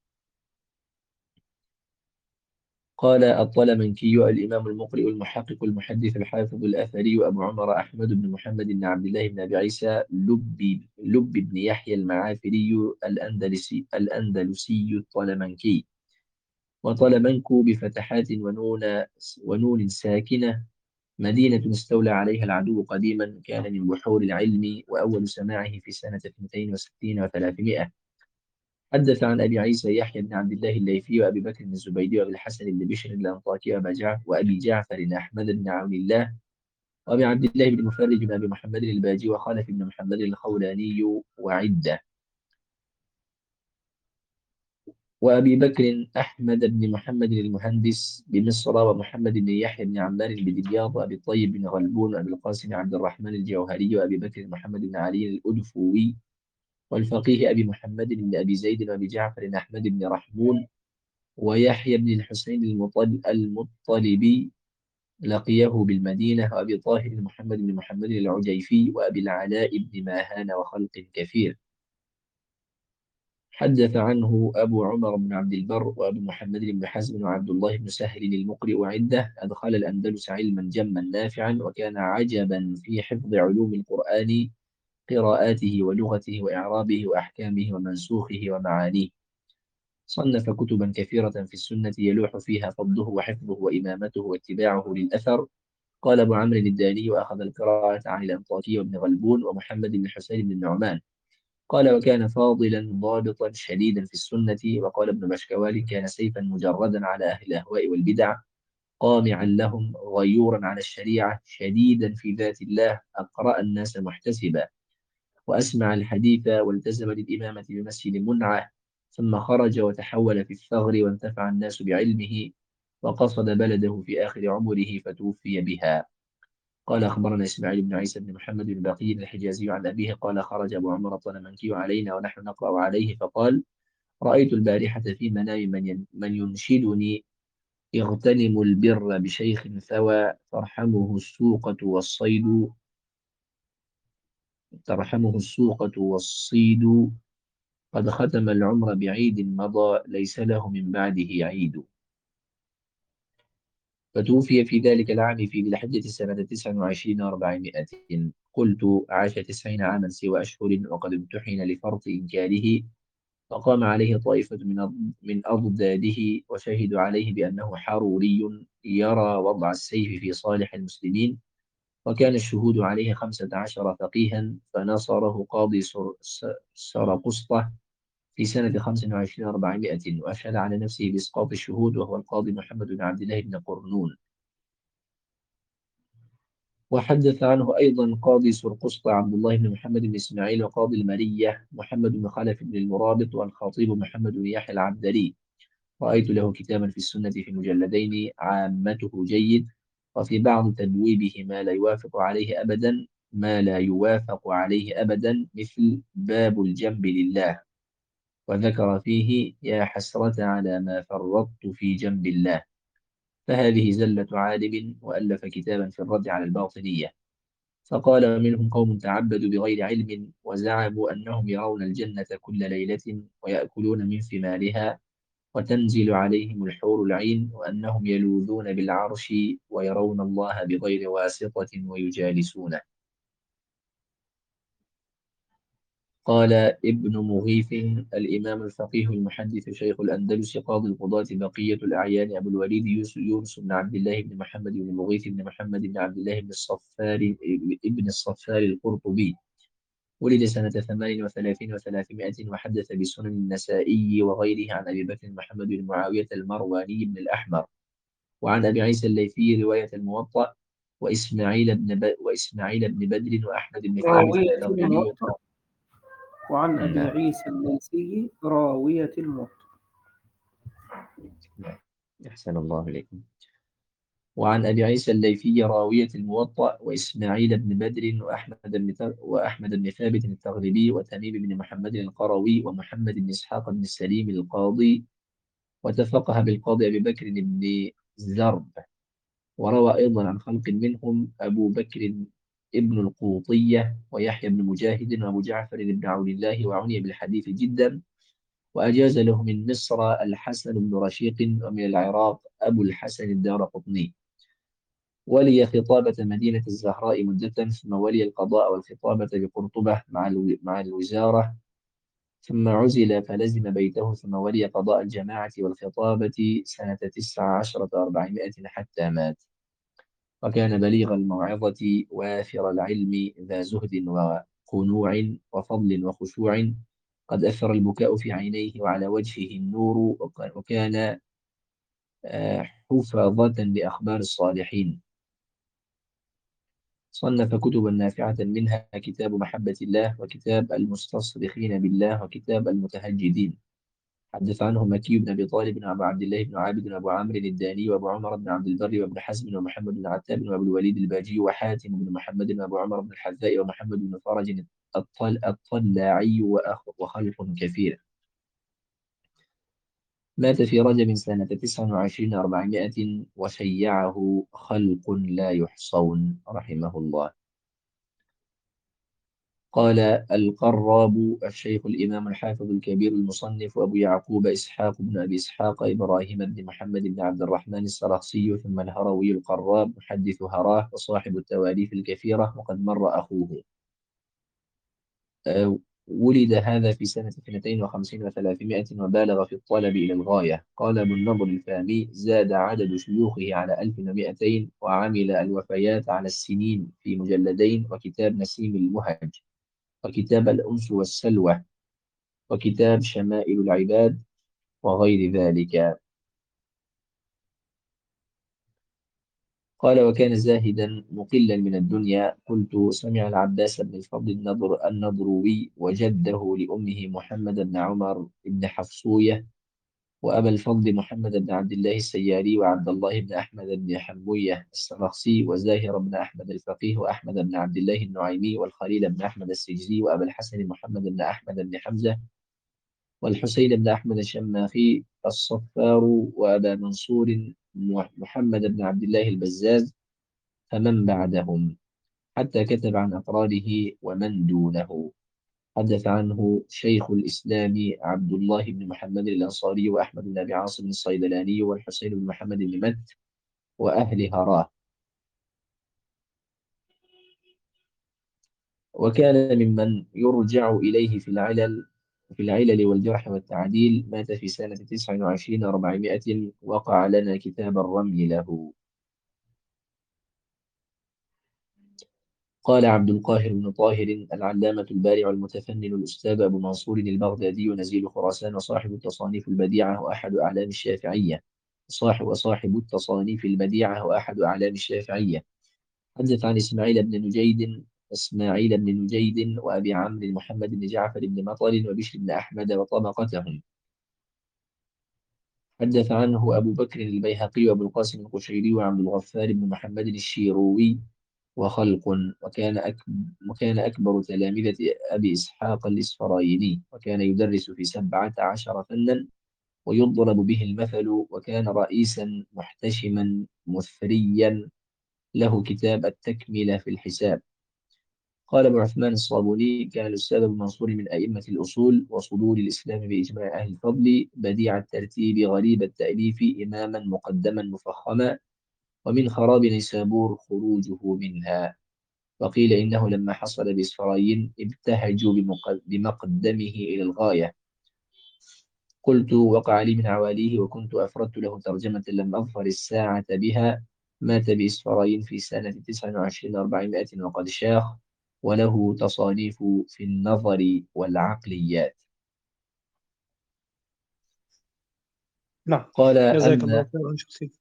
قال الطلمنكي الإمام المقرئ المحقق المحدث الحافظ الأثري أبو عمر أحمد بن محمد بن عبد الله بن أبي عيسى لب لب بن يحيى المعافري الأندلسي الأندلسي الطلمنكي، وطلمنك بفتحات ونون ونون ساكنة، مدينة استولى عليها العدو قديما، كان من بحور العلم، وأول سماعه في سنة اثنتين وستين وثلاثمائة. حدث عن أبي عيسى يحيى بن عبد الله الليثي وأبي بكر بن الزبيدي وأبي الحسن بن بشر الأنطاكي وأبي جعفر وأبي جعفر أحمد بن عون الله وأبي عبد الله بن مفرج بن أبي محمد الباجي وخالف بن محمد الخولاني وعدة وأبي بكر أحمد بن محمد المهندس بمصر ومحمد بن يحيى بن عمار بدمياط وأبي الطيب بن غلبون وأبي القاسم عبد الرحمن الجوهري وأبي بكر محمد بن علي الأدفوي والفقيه أبي محمد بن أبي زيد وأبي جعفر أحمد بن رحمون ويحيى بن الحسين المطل المطلبي لقيه بالمدينة وأبي طاهر محمد بن محمد العجيفي وأبي العلاء بن ماهان وخلق كثير. حدث عنه أبو عمر بن عبد البر وأبو محمد بن حزم وعبد الله بن سهل المقرئ عدة أدخل الأندلس علما جما نافعا وكان عجبا في حفظ علوم القرآن قراءاته ولغته وإعرابه وأحكامه ومنسوخه ومعانيه. صنف كتبا كثيرة في السنة يلوح فيها فضله وحفظه وإمامته واتباعه للأثر. قال أبو عمرو الداني وأخذ القراءة عن الأنطاكي وابن غلبون ومحمد بن حسين بن النعمان. قال وكان فاضلا ضابطا شديدا في السنة. وقال ابن مشكوال كان سيفا مجردا على أهل الأهواء والبدع قامعا لهم غيورا على الشريعة شديدا في ذات الله أقرأ الناس محتسبا وأسمع الحديث والتزم للإمامة بمسجد منعه ثم خرج وتحول في الثغر وانتفع الناس بعلمه وقصد بلده في آخر عمره فتوفي بها. قال أخبرنا إسماعيل بن عيسى بن محمد بن بقي الحجازي عن أبيه قال خرج أبو عمر الطلمنكي علينا ونحن نقرأ عليه فقال رأيت البارحة في منام من, ين من ينشدني اغتنموا البر بشيخ ثوى ترحمه السوقة والصيد ترحمه السوقة والصيد قد ختم العمر بعيد مضى ليس له من بعده عيد. فتوفي في ذلك العام في ذي الحجة سنة تسع وعشرين وأربعمائة. قلت عاش تسعين عاما سوى أشهر وقد امتحن لفرط إنكاره فقام عليه طائفة من أض- من أضداده وشهدوا عليه بأنه حروري يرى وضع السيف في صالح المسلمين. وكان الشهود عليه خمسة عشر فقيها فنصره قاضي سر- س- سرقسطة في سنة خمس وعشرين وأربعمائة وأشهد على نفسه بإسقاط الشهود وهو القاضي محمد بن عبد الله بن قرنون. وحدث عنه أيضا قاضي سرقسطة عبد الله بن محمد بن إسماعيل وقاضي المرية محمد بن خلف بن المرابط والخطيب محمد بن يحيى العبدري. رأيت له كتابا في السنة في مجلدين عامته جيد وفي بعض تبويبه ما لا يوافق عليه أبدا ما لا يوافق عليه أبدا مثل باب الجنب لله وذكر فيه يا حسرة على ما فرطت في جنب الله. فهذه زلة عالم وألف كتابا في الرد على الباطنية. فقال منهم قوم تعبدوا بغير علم وزعموا أنهم يرون الجنة كل ليلة ويأكلون من ثمارها وتنزل عليهم الحور العين وأنهم يلوذون بالعرش ويرون الله بغير واسطة ويجالسونه. قال ابن مغيث الإمام الفقيه المحدث شيخ الأندلس قاضي القضاة بقية الأعيان أبو الوليد يوسف يونس بن عبد الله بن محمد بن مغيث بن محمد بن عبد الله بن الصفار ابن الصفار القرطبي ولد سنة ثمان وثلاثين وثلاثمائة وحدث بسنن النسائي وغيره عن أبي بكر محمد بن معاوية المرواني بن الأحمر وعن أبي عيسى الليثي رواية الموطأ وإسماعيل بن ب... وإسماعيل بن بدر وأحمد بن ثابت راوية التغلبي. الموطأ. وعن أبي نعم. عيسى الليثي راوية الموطأ. نعم. أحسن الله إليكم. وعن أبي عيسى الليثي راوية الموطأ وإسماعيل بن بدر وأحمد بن ث... وأحمد بن ثابت التغلبي وتميم بن محمد القروي ومحمد بن إسحاق بن السليم القاضي وتفقه بالقاضي أبي بكر بن زرب. وروى أيضا عن خلق منهم أبو بكر ابن القوطية ويحيى بن مجاهد وأبو جعفر بن عون الله وعني بالحديث جدا. وأجاز له من مصر الحسن بن رشيق ومن العراق أبو الحسن الدارقطني. ولي خطابة مدينة الزهراء مدة ثم ولي القضاء والخطابة بقرطبة مع الو... مع الوزارة ثم عزل فلزم بيته ثم ولي قضاء الجماعة والخطابة سنة تسع عشرة أربعمائة حتى مات. وكان بليغ الموعظة وافر العلم ذا زهد وقنوع وفضل وخشوع قد أثر البكاء في عينيه وعلى وجهه النور، وكان حفظة لأخبار الصالحين. صنف كتبا نافعة منها كتاب محبة الله، وكتاب المستصرخين بالله، وكتاب المتهجدين. حدث عنه مكي بن أبي طالب وأبو عبد الله بن عابد وأبو عمرو الداني وأبو عمر بن عبد البر وابن حزم ومحمد بن عتاب وأبو الوليد الباجي وحاتم بن محمد وأبو عمر بن الحذاء ومحمد بن فرج الطل الطلاعي وخلف كثير. مات في رجب سنة تسع وعشرين أربعمائة وشيعه خلق لا يحصون رحمه الله. قال القراب الشيخ الإمام الحافظ الكبير المصنف أبو يعقوب إسحاق بن أبي إسحاق إبراهيم بن محمد بن عبد الرحمن السرخسي ثم الهروي القراب محدث هراه وصاحب التواليف الكثيرة، وقد مر أخوه. أه ولد هذا في سنة اثنتين وخمسين وثلاثمائة وبالغ في الطلب إلى الغاية. قال ابن النضر الفامي زاد عدد شيوخه على ألف ومائتين، وعمل الوفيات على السنين في مجلدين، وكتاب نسيم المهج، وكتاب الأنس والسلوى، وكتاب شمائل العباد، وغير ذلك. قال وكان زاهدا مقلا من الدنيا. قلت سمع العباس بن الفضل النضر النضروي وجده لأمه محمد بن عمر بن حفصوية، وأبا الفضل محمد بن عبد الله السياري، وعبد الله بن أحمد بن حموية السرخسي، وزاهر بن أحمد الفقيه، وأحمد بن عبد الله النعيمي، والخليل بن أحمد السجزي، وأبا الحسن محمد بن أحمد بن حمزة، والحسين بن أحمد الشماخي الصفار، وأبا منصور محمد بن عبد الله البزاز، فمن بعدهم، حتى كتب عن أقرانه ومن دونه. حدث عنه شيخ الإسلام عبد الله بن محمد الأنصاري، وأحمد بن أبي عاصم الصيدلاني، والحسين بن محمد بن مت، وأهل هراه. وكان ممن يرجع إليه في العلل في العلل والجرح والتعديل. مات في سنة تسع وعشرين أربعمائة، وقع لنا كتاب الرمي له. قال عبد القاهر بن طاهر العلامة البارع المتفنن الأستاذ أبو منصور البغدادي نزيل خراسان، وصاحب التصانيف البديعة وأحد أعلام الشافعية صاحب وصاحب التصانيف البديعة وأحد أعلام الشافعية. حدث عن إسماعيل بن نجيد إسماعيل بن نجيد وأبي عمرو محمد بن جعفر بن مطر وبشر بن أحمد وطبقتهم. حدث عنه أبو بكر البيهقي وأبو القاسم القشيري وعبد الغفار بن محمد الشيروي وخلق. وكان أكبر, وكان أكبر تلامذة أبي إسحاق الإسفرايني، وكان يدرس في سبعة عشر فنا ويضرب به المثل، وكان رئيسا محتشما مثريا له كتاب التكملة في الحساب. قال ابن عثمان الصابوني كان الأستاذ ابن منصور من أئمة الأصول وصدور الإسلام بإجماع أهل الفضل، بديع الترتيب غريب التأليف، إماما مقدما مفخما، ومن خراب نيسابور خروجه منها. وقيل إنه لما حصل بإسفراين ابتهجوا بمقدمه إلى الغاية. قلت وقع لي من عواليه، وكنت أفردت له ترجمة لم أظفر الساعة بها. مات بإسفراين في سنة تسع وعشرين أربعمائة وقد شاخ، وله تصانيف في النظر والعقليات. نعم. قال جزاك الله أما خيرا شكرا.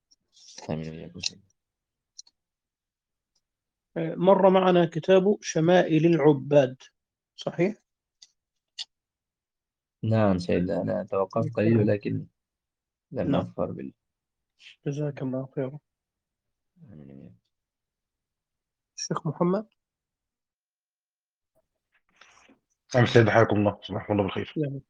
مر معنا كتاب شمائل العباد، صحيح؟ نعم سيدنا، أنا توقفت قليل ولكن لم نعم. أظفر بال جزاك الله خيرا. الشيخ محمد. نعم سيدي، حياكم الله، صباح الله بالخير. يعني.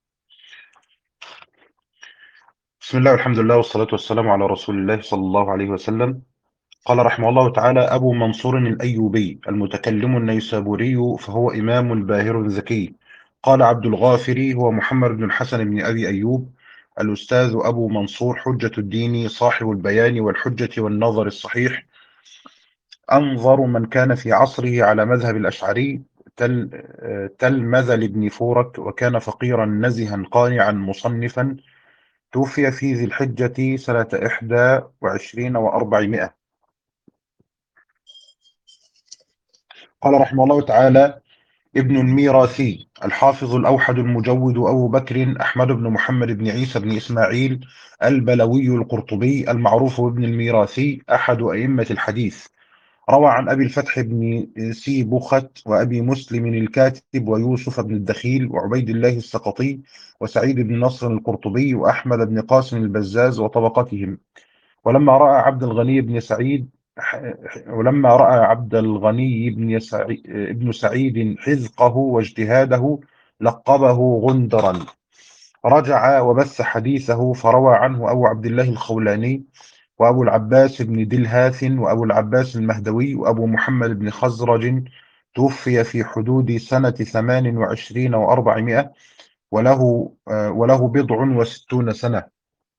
بسم الله والحمد لله والصلاة والسلام على رسول الله صلى الله عليه وسلم. قال رحمه الله تعالى: أبو منصور الأيوبي المتكلم النيسابوري، فهو إمام باهر ذكي. قال عبد الغافري هو محمد بن الحسن بن أبي أيوب الأستاذ أبو منصور حجة الدين صاحب البيان والحجة والنظر الصحيح، أنظر من كان في عصره على مذهب الأشعري، تل تلمذ لابن فورك، وكان فقيرا نزها قانعا مصنفا. توفي في ذي الحجة سنة إحدى وعشرين وأربعمائة. قال رحمه الله تعالى: ابن الميراثي الحافظ الأوحد المجود أبو بكر أحمد بن محمد بن عيسى بن إسماعيل البلوي القرطبي المعروف بابن الميراثي أحد أئمة الحديث. روى عن أبي الفتح بن سيبخت وأبي مسلم الكاتب ويوسف بن الدخيل وعبيد الله السقطي وسعيد بن نصر القرطبي وأحمد بن قاسم البزاز وطبقتهم. ولما رأى عبد الغني بن سعيد ولما رأى عبد الغني بن سعيد ابن سعيد حذقه واجتهاده لقبه غندرا، رجع وبث حديثه فروى عنه أبو عبد الله الخولاني وأبو العباس بن دلهاث وأبو العباس المهدوي وأبو محمد بن خزرج، توفي في حدود سنة ثمان وعشرين وأربعمائة وله وله بضع وستون سنة.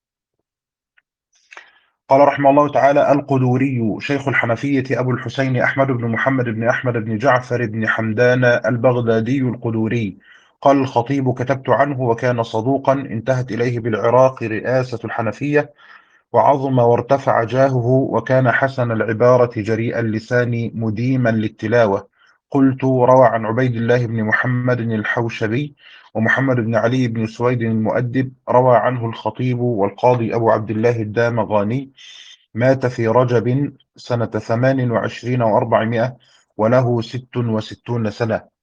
قال رحمه الله تعالى: القدوري شيخ الحنفية أبو الحسين أحمد بن محمد بن أحمد بن جعفر بن حمدان البغدادي القدوري. قال الخطيب: كتبت عنه وكان صدوقا، انتهت إليه بالعراق رئاسة الحنفية، وعظم وارتفع جاهه، وكان حسن العبارة جريء اللسان مديما للتلاوة. قلت: روى عن عبيد الله بن محمد الحوشبي ومحمد بن علي بن سويد المؤدب. روى عنه الخطيب والقاضي أبو عبد الله الدامغاني، مات في رجب سنة ثمان وعشرين وأربعمائة وله ست وستون سنة.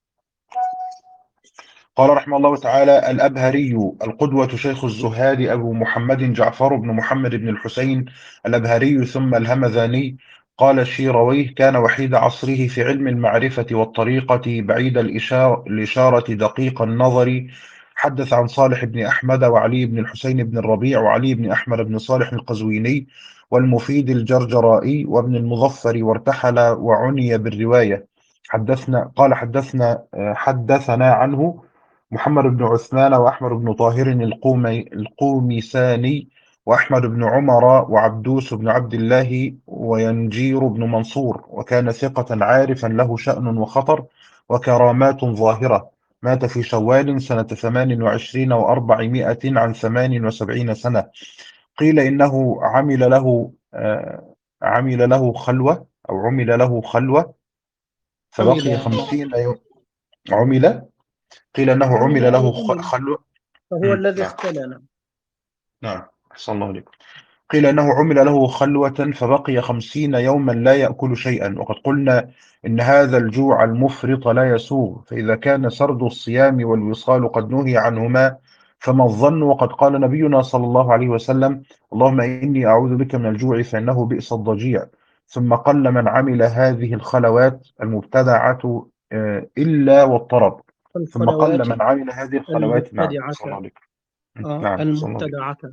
قال رحمه الله تعالى: الأبهري القدوة شيخ الزهاد أبو محمد جعفر بن محمد بن الحسين الأبهري ثم الهمذاني. قال الشيرويه: كان وحيد عصره في علم المعرفة والطريقة، بعيد الإشارة, الإشارة دقيق النظر. حدث عن صالح بن أحمد وعلي بن الحسين بن الربيع وعلي بن أحمد بن صالح القزويني والمفيد الجرجرائي وابن المظفر، وارتحل وعني بالرواية. حدثنا قال حدثنا حدثنا عنه محمد بن عثمان وأحمد بن طاهر القومي القومساني وأحمد بن عمر وعبدوس بن عبد الله وينجير بن منصور، وكان ثقة عارفا له شأن وخطر وكرامات ظاهرة. مات في شوال سنة ثمان وعشرين وأربعمائة عن ثمان وسبعين سنة. قيل إنه عمل له آه عمل له خلوة أو عمل له خلوة فبقي عمل خمسين يوم. عمل قيل أنه عمل عمل أي له عمل خلوة. فهو مم. الذي نعم اختلنا. نعم أحسن الله عليكم. قيل أنه عمل له خلوة فبقي خمسين يوما لا يأكل شيئا، وقد قلنا إن هذا الجوع المفرط لا يسوغ، فإذا كان سرد الصيام والوصال قد نهي عنهما فما الظن؟ وقد قال نبينا صلى الله عليه وسلم: اللهم إني أعوذ بك من الجوع فإنه بئس الضجيع. ثم قل من عمل هذه الخلوات المبتدعة إلا واضطرب. ثم قل الخلوات من عمل هذه الخلوات. نعم المبتدعة. صلى الله عليكم. آه نعم صلى الله عليكم. المبتدعة.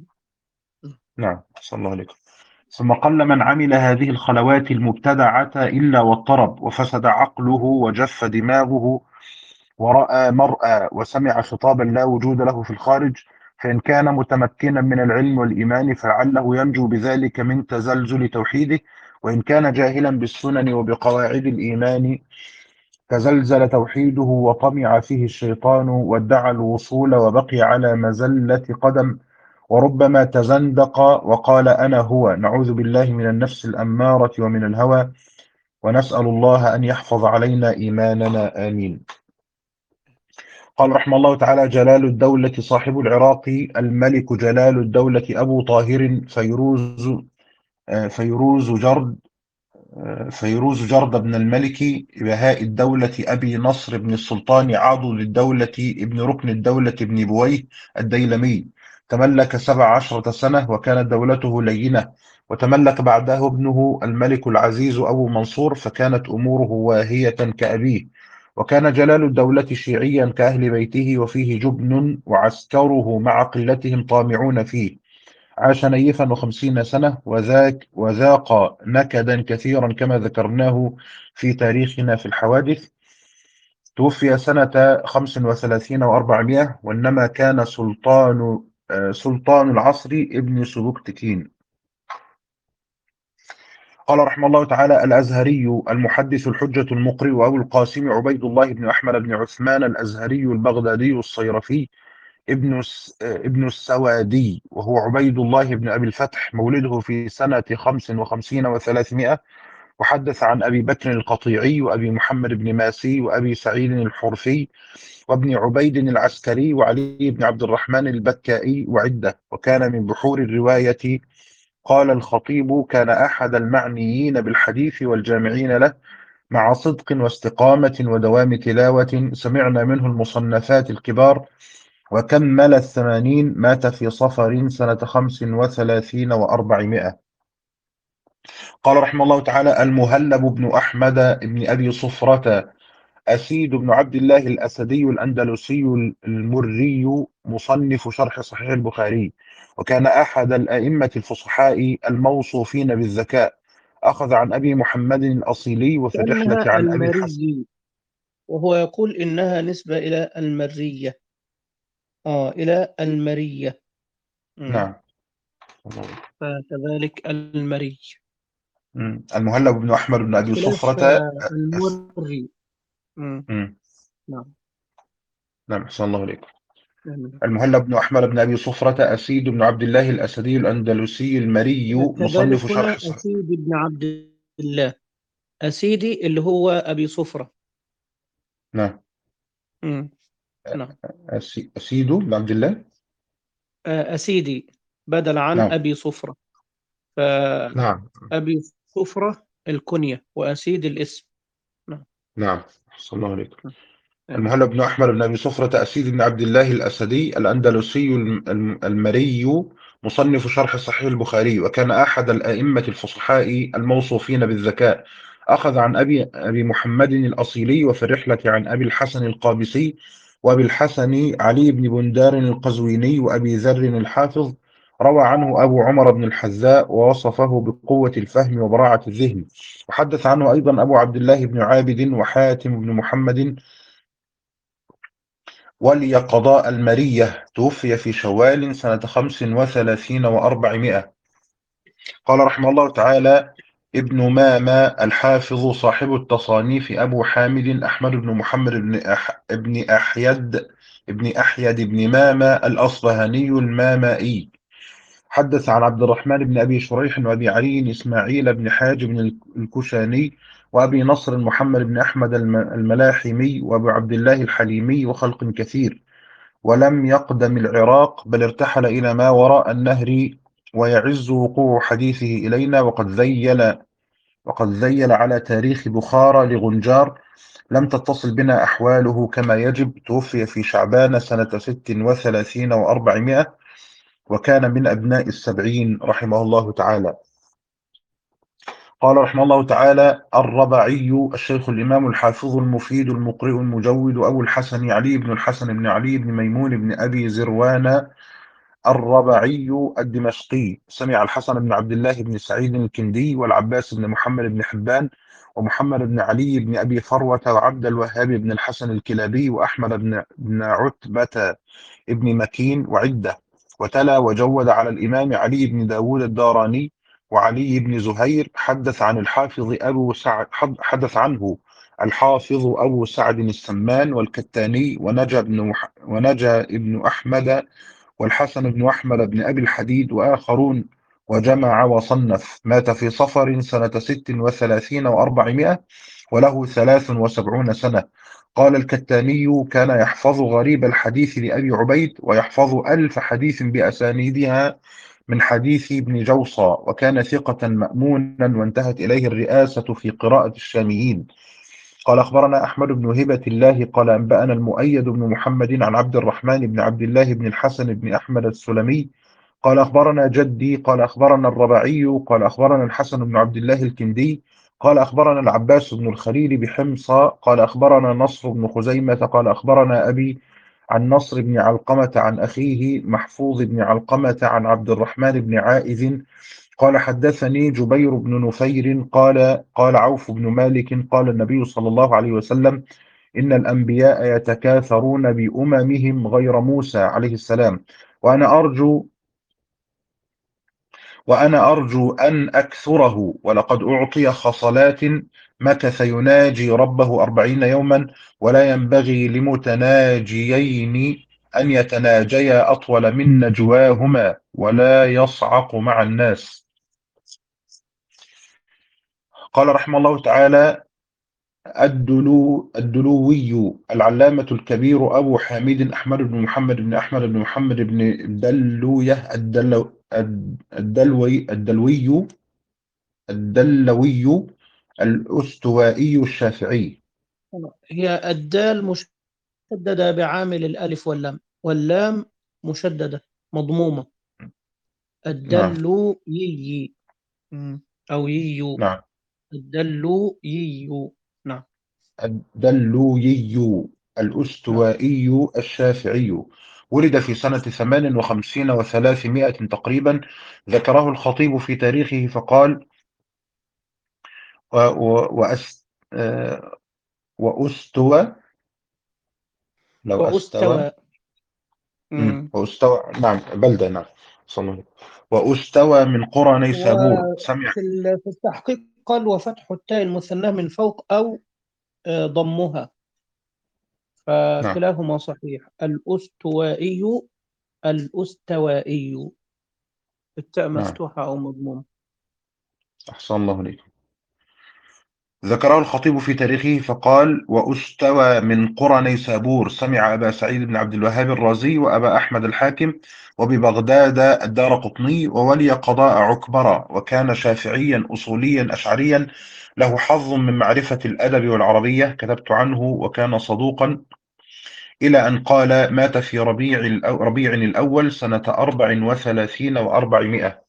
نعم صلى الله عليكم. ثم قل من عمل هذه الخلوات المبتدعة إلا واضطرب، وفسد عقله وجف دماغه، ورأى مرأى وسمع خطابا لا وجود له في الخارج. فإن كان متمكنا من العلم والإيمان فلعله ينجو بذلك من تزلزل توحيده، وإن كان جاهلا بالسنن وبقواعد الإيمان تزلزل توحيده وطمع فيه الشيطان وادعى الوصول وبقي على مزلة قدم، وربما تزندق وقال أنا هو. نعوذ بالله من النفس الأمارة ومن الهوى، ونسأل الله أن يحفظ علينا إيماننا آمين. قال رحمه الله تعالى: جلال الدولة صاحب العراق الملك جلال الدولة أبو طاهر فيروز فيروز جرد فيروز جرد بن الملك بهاء الدولة أبي نصر بن السلطان عضد الدولة ابن ركن الدولة بن بويه الديلمي. تملك سبع عشرة سنة وكانت دولته لينة، وتملك بعده ابنه الملك العزيز أبو منصور، فكانت أموره واهية كأبيه. وكان جلال الدولة شيعيا كأهل بيته، وفيه جبن، وعسكره مع قلتهم طامعون فيه. عاش نيفا وخمسين سنة، وذاك وذاق نكدا كثيرا كما ذكرناه في تاريخنا في الحوادث. توفي سنة خمس وثلاثين وأربعمائة، وإنما كان سلطان سلطان العصر ابن سبكتكين. قال رحمه الله تعالى: الأزهري المحدث الحجة المقرئ أبو القاسم عبيد الله بن أحمد بن عثمان الأزهري البغدادي الصيرفي ابن ابن السوادي، وهو عبيد الله بن أبي الفتح، مولده في سنة خمس وخمسين وثلاثمائة، وحدث عن أبي بكر القطيعي وأبي محمد بن ماسي وأبي سعيد الحرثي وابن عبيد العسكري وعلي بن عبد الرحمن البكائي وعدة، وكان من بحور الرواية. قال الخطيب: كان أحد المعنيين بالحديث والجامعين له، مع صدق واستقامة ودوام تلاوة. سمعنا منه المصنفات الكبار، وكمل الثمانين. مات في صفر سنة خمس وثلاثين وأربعمائة. قال رحمه الله تعالى: المهلب بن أحمد بن أبي صفرة أسيد بن عبد الله الأسدي الأندلسي المري، مصنف شرح صحيح البخاري، وكان أحد الأئمة الفصحاء الموصوفين بالذكاء. أخذ عن أبي محمد الأصيلي وفي الرحلة كأنها عن أبي الحسن. المري، وهو يقول إنها نسبة إلى المرية. آه إلى المرية. مم. نعم. فكذلك المري مم. المهلب بن أحمد بن أبي بخلاف صفرة آه، أس... المري. مم. مم. نعم. نعم، أحسن الله إليكم. آمين. المهلب بن أحمد بن أبي صفرة أسيد بن عبد الله الأسدي الأندلسي المري، مصنف كذلك شرح هنا صحيح. أسيد بن عبد الله، أسيدي اللي هو أبي صفرة. نعم. مم. نعم. أسي... أسيد بن عبد الله. آه، أسيدي بدل عن نعم. أبي صفرة، فأبي نعم. صفرة الكنية وأسيد الاسم. نعم. نعم، أحسن الله عليكم. نعم. آمين. المهلب بن أحمد بن أبي صفرة أسيد بن عبد الله الأسدي الأندلسي الم- الم- المري، مصنف شرح صحيح البخاري، وكان أحد الأئمة الفصحاء الموصوفين بالذكاء. أخذ عن أبي أبي محمد الأصيلي وفي الرحلة عن أبي الحسن القابسي وأبي الحسن علي بن بندار القزويني وأبي ذر الحافظ. روى عنه أبو عمر بن الحذاء ووصفه بقوة الفهم وبراعة الذهن. وحدث عنه أيضا أبو عبد الله بن عابد وحاتم بن محمد. ولي قضاء المرية، توفي في شوال سنة خمس وثلاثين وأربعمائة. قال رحمه الله تعالى: ابن مامة الحافظ صاحب التصانيف أبو حامد أحمد بن محمد بن أح ابن أحيد ابن أحيد بن مامة الأصبهاني المامائي. حدث عن عبد الرحمن بن أبي شريح وأبي علي إسماعيل بن حاج بن الكشاني وأبي نصر محمد بن أحمد الم- الملاحمي وأبو عبد الله الحليمي وخلق كثير. ولم يقدم العراق، بل ارتحل إلى ما وراء النهر، ويعز وقوع حديثه إلينا. وقد ذيل وقد ذيل على تاريخ بخارى لغنجار. لم تتصل بنا أحواله كما يجب. توفي في شعبان سنة ست وثلاثين وأربعمائة، وكان من أبناء السبعين رحمه الله تعالى. قال رحمه الله تعالى: الربعي الشيخ الإمام الحافظ المفيد المقرئ المجود أبو الحسن علي بن الحسن بن علي بن ميمون بن أبي زروان الربعي الدمشقي. سمع الحسن بن عبد الله بن سعيد الكندي والعباس بن محمد بن حبان ومحمد بن علي بن أبي فروة وعبد الوهاب بن الحسن الكلابي وأحمد بن بن عتبة ابن مكين وعدة. وتلا وجود على الإمام علي بن داود الداراني وعلي بن زهير. حدث عن الحافظ أبو سعد حدث عنه الحافظ أبو سعد السمان والكتاني ونجا بن مح... ونجا ابن أحمد والحسن بن أحمد بن أبي الحديد وآخرون. وجمع وصنف. مات في صفر سنة ست وثلاثين وأربعمائة، وله ثلاث وسبعون سنة. قال الكتاني: كان يحفظ غريب الحديث لأبي عبيد، ويحفظ ألف حديث بأسانيدها من حديث ابن جوصى، وكان ثقة مأمونا، وانتهت إليه الرئاسة في قراءة الشاميين. قال أخبرنا أحمد بن هبة الله قال أنبأنا المؤيد بن محمد عن عبد الرحمن بن عبد الله بن الحسن بن أحمد السلمي قال أخبرنا جدي قال أخبرنا الربعي قال أخبرنا الحسن بن عبد الله الكندي قال أخبرنا العباس بن الخليل بحمص قال أخبرنا نصر بن خزيمة قال أخبرنا أبي عن نصر بن علقمة عن أخيه محفوظ بن علقمة عن عبد الرحمن بن عائذ قال حدثني جبير بن نفير قال قال عوف بن مالك قال النبي صلى الله عليه وسلم: إن الأنبياء يتكاثرون بأممهم غير موسى عليه السلام، وأنا أرجو وأنا أرجو أن أكثره. ولقد أعطي خصلات مكث يناجي ربه أربعين يوما، ولا ينبغي لمتناجيين أن يتناجيا أطول من نجواهما، ولا يصعق مع الناس. قال رحمه الله تعالى: الدلو الدلوي العلامة الكبير أبو حامد أحمد بن محمد بن أحمد بن محمد بن الدلوية الدلو الدلوي الدلوي الدلوي الأستوائي الشافعي. هي الدال مشددة بعامل الألف واللام، واللام مشددة مضمومة. نعم الدلوي أو ييو. نعم الدلوي. نعم. الدلوي نعم. الأستوائي الشافعي، ولد في سنة ثمان وخمسين وثلاثمائة تقريبا. ذكره الخطيب في تاريخه فقال: و و وأس آه، وأستوى لو أستوى وأستوى. مم. مم. وأستوى نعم بلدة نعم صنع. وأستوى من قرى نيسابور سمع. وفي ال- في التحقيق قال: وفتح التاء المثنى من فوق أو آه، ضمها، نعم فكلاهما صحيح. الأستوائي. الأستوائي. التاء نعم مفتوحة أو مضمومة. أحسن الله عليك. ذكره الخطيب في تاريخه فقال: وأستوى من قرى نيسابور سمع أبا سعيد بن عبد الوهاب الرازي وأبا أحمد الحاكم وببغداد الدارقطني وولي قضاء عكبرى، وكان شافعيا أصوليا أشعريا له حظ من معرفة الأدب والعربية، كتبت عنه، وكان صدوقا، إلى أن قال: مات في ربيع الأو- ربيع الأول سنة أربع وثلاثين وأربعمائة.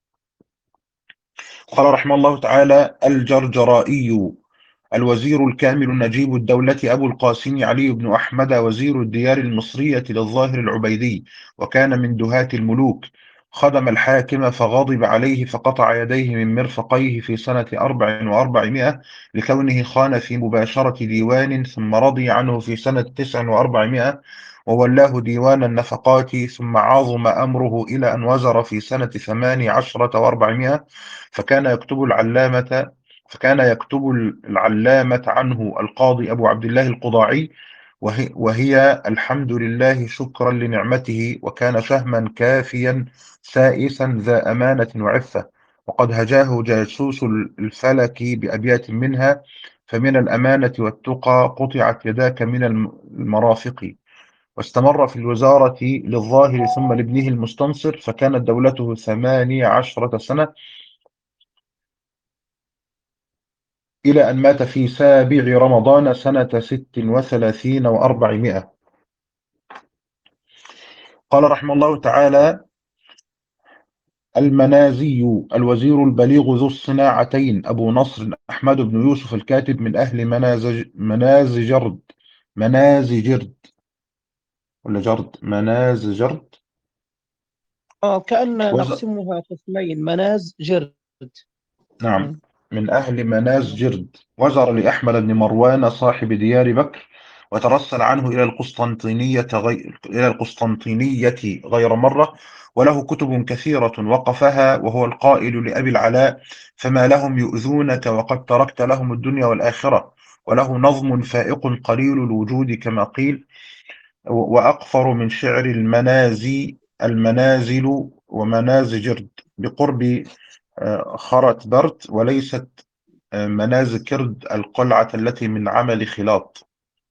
قال رحمه الله تعالى: الجرجرائي الوزير الكامل نجيب الدولة أبو القاسم علي بن أحمد وزير الديار المصرية للظاهر العبيدي، وكان من دهاة الملوك. خدم الحاكم فغضب عليه فقطع يديه من مرفقيه في سنة أربع وأربعمائة لكونه خان في مباشرة ديوان، ثم رضي عنه في سنة تسع وأربعمائة وولاه ديوان النفقات، ثم عظم أمره إلى أن وزر في سنة ثمان عشرة وأربعمائة فكان يكتب العلامة فكان يكتب العلامة عنه القاضي أبو عبد الله القضاعي، وهي, وهي الحمد لله شكرا لنعمته، وكان شهما كافيا سائسا ذا أمانة وعفة، وقد هجاه جاسوس الفلك بأبيات منها: فمن الأمانة والتقى قطعت يداك من المرافق. واستمر في الوزارة للظاهر ثم لابنه المستنصر، فكانت دولته ثمانية عشرة سنة، إلى أن مات في سابع رمضان سنة ست وثلاثين وأربعمائة. قال رحمه الله تعالى: المنازي الوزير البليغ ذو الصناعتين أبو نصر أحمد بن يوسف الكاتب من أهل منازج منازجرد منازجرد ولا جرد منازجرد آه كأن وز... نقسمها قسمين: مناز جرد. نعم مم. من أهل منازجرد، وزر لأحمد بن مروان صاحب ديار بكر، وترسل عنه إلى القسطنطينية غير إلى القسطنطينية غير مرة، وله كتب كثيرة وقفها، وهو القائل لأبي العلاء: فما لهم يؤذونك وقد تركت لهم الدنيا والآخرة. وله نظم فائق قليل الوجود كما قيل، وأقفر من شعر المنازي المنازل ومنازجرد بقرب آه، خرت برت، وليست آه، منازكرد القلعة التي من عمل خلاط.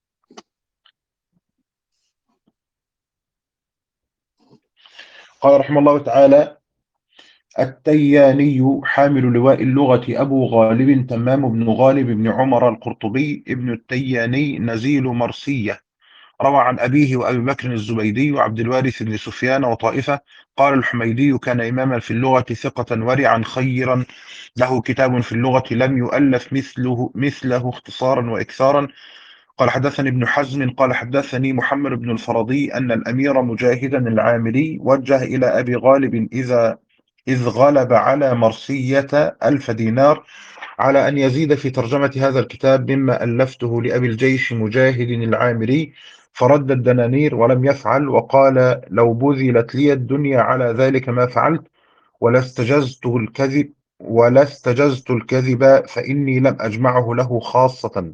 قال رحمه الله تعالى: التياني حامل لواء اللغة أبو غالب تمام بن غالب بن عمر القرطبي ابن التياني نزيل مرسية، روى عن أبيه وأبي بكر الزبيدي وعبد الوارث بن سفيان وطائفة. قال الحميدي: كان إماما في اللغة ثقة ورعا خيرا، له كتاب في اللغة لم يؤلف مثله مثله اختصارا وإكثارا. قال حدثني ابن حزم قال حدثني محمد بن الفرضي أن الأمير مجاهدا العامري وجه إلى أبي غالب إذا إذ غلب على مرسية ألف دينار على أن يزيد في ترجمة هذا الكتاب مما ألفته لأبي الجيش مجاهد العامري، فرد الدنانير ولم يفعل، وقال: لو بذلت لي الدنيا على ذلك ما فعلت، ولا استجزت الكذب ولا استجزت الكذب فإني لم أجمعه له خاصة.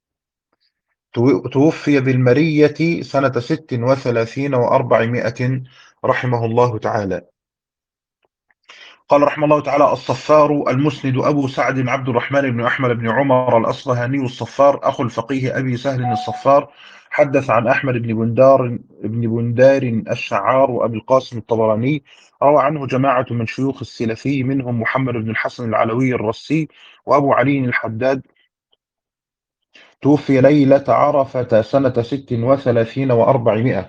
توفي بالمرية سنة ست وثلاثين وأربعمائة رحمه الله تعالى. قال رحمه الله تعالى: الصفار المسند أبو سعد عبد الرحمن بن أحمد بن عمر الأصبهاني الصفار أخو الفقيه أبي سهل الصفار، حدث عن أحمد بن بندار بن بندار الشعار وأبي القاسم الطبراني. روى عنه جماعة من شيوخ السلفي منهم محمد بن الحسن العلوي الرسي وأبو علي الحداد. توفي ليلة عرفة سنة ست وثلاثين وأربعمائة.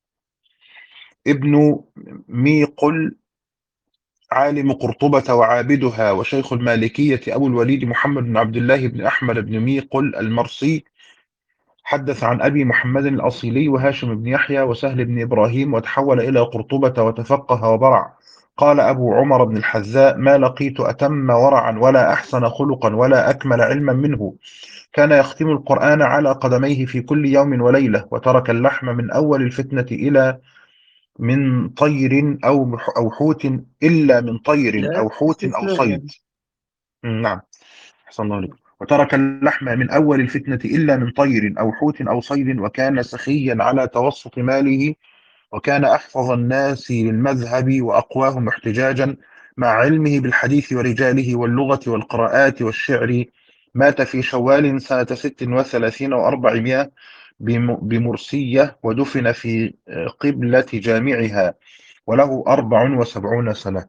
ابن ميقل عالم قرطبة وعابدها وشيخ المالكية أبو الوليد محمد بن عبد الله بن أحمد بن ميقل المرسي، حدث عن أبي محمد الأصيلي وهاشم بن يحيى وسهل بن إبراهيم، وتحول إلى قرطبة وتفقه وبرع. قال أبو عمر بن الحذاء: ما لقيت أتم ورعا ولا أحسن خلقا ولا أكمل علما منه. كان يختم القرآن على قدميه في كل يوم وليلة، وترك اللحم من أول الفتنة إلى من طير أو أو حوت إلا من طير لا أو حوت أو استثناء صيد. يعني. نعم، أحسن الله عليكم. وترك اللحم من أول الفتنة إلا من طير أو حوت أو صيد، وكان سخيا على توسط ماله، وكان أحفظ الناس للمذهب وأقواهم احتجاجا، مع علمه بالحديث ورجاله واللغة والقراءات والشعر. مات في شوال سنة ست وثلاثين وأربعمائة بم- بمرسية، ودفن في قبلة جامعها، وله أربع وسبعون سنة.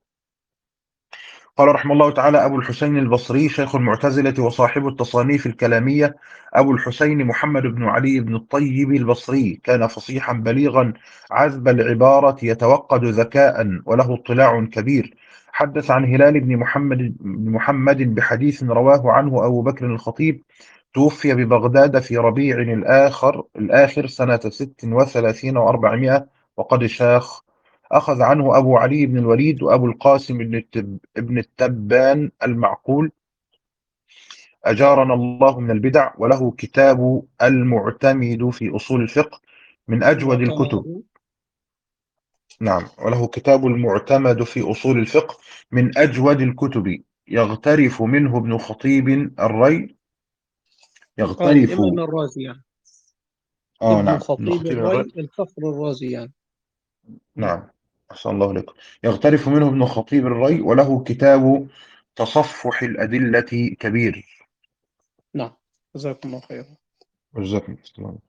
قال رحمه الله تعالى: أبو الحسين البصري شيخ المعتزلة وصاحب التصانيف الكلامية، أبو الحسين محمد بن علي بن الطيب البصري، كان فصيحا بليغا عذب العبارة يتوقد ذكاء وله اطلاع كبير. حدث عن هلال بن محمد بن محمد بحديث رواه عنه أبو بكر الخطيب. توفي ببغداد في ربيع الآخر الآخر سنة ست وثلاثين وأربعمائة وقد شاخ. أخذ عنه أبو علي بن الوليد وأبو القاسم بن التب ابن التبان المعقول، أجارنا الله من البدع. وله كتاب المعتمد في أصول الفقه من أجود الكتب. معتمد. نعم، وله كتاب المعتمد في أصول الفقه من أجود الكتب، يغترف منه ابن خطيب الري اه يغترف الإمام الرازي يعني. آه ابن نعم، ابن خطيب خطيب الري. الري الفخر الرازي يعني. نعم. نعم، أحسن الله عليكم. يغترف منه ابن خطيب الري، وله كتاب تصفح الأدلة كبير. نعم، جزاكم الله خيرا. جزاكم الله.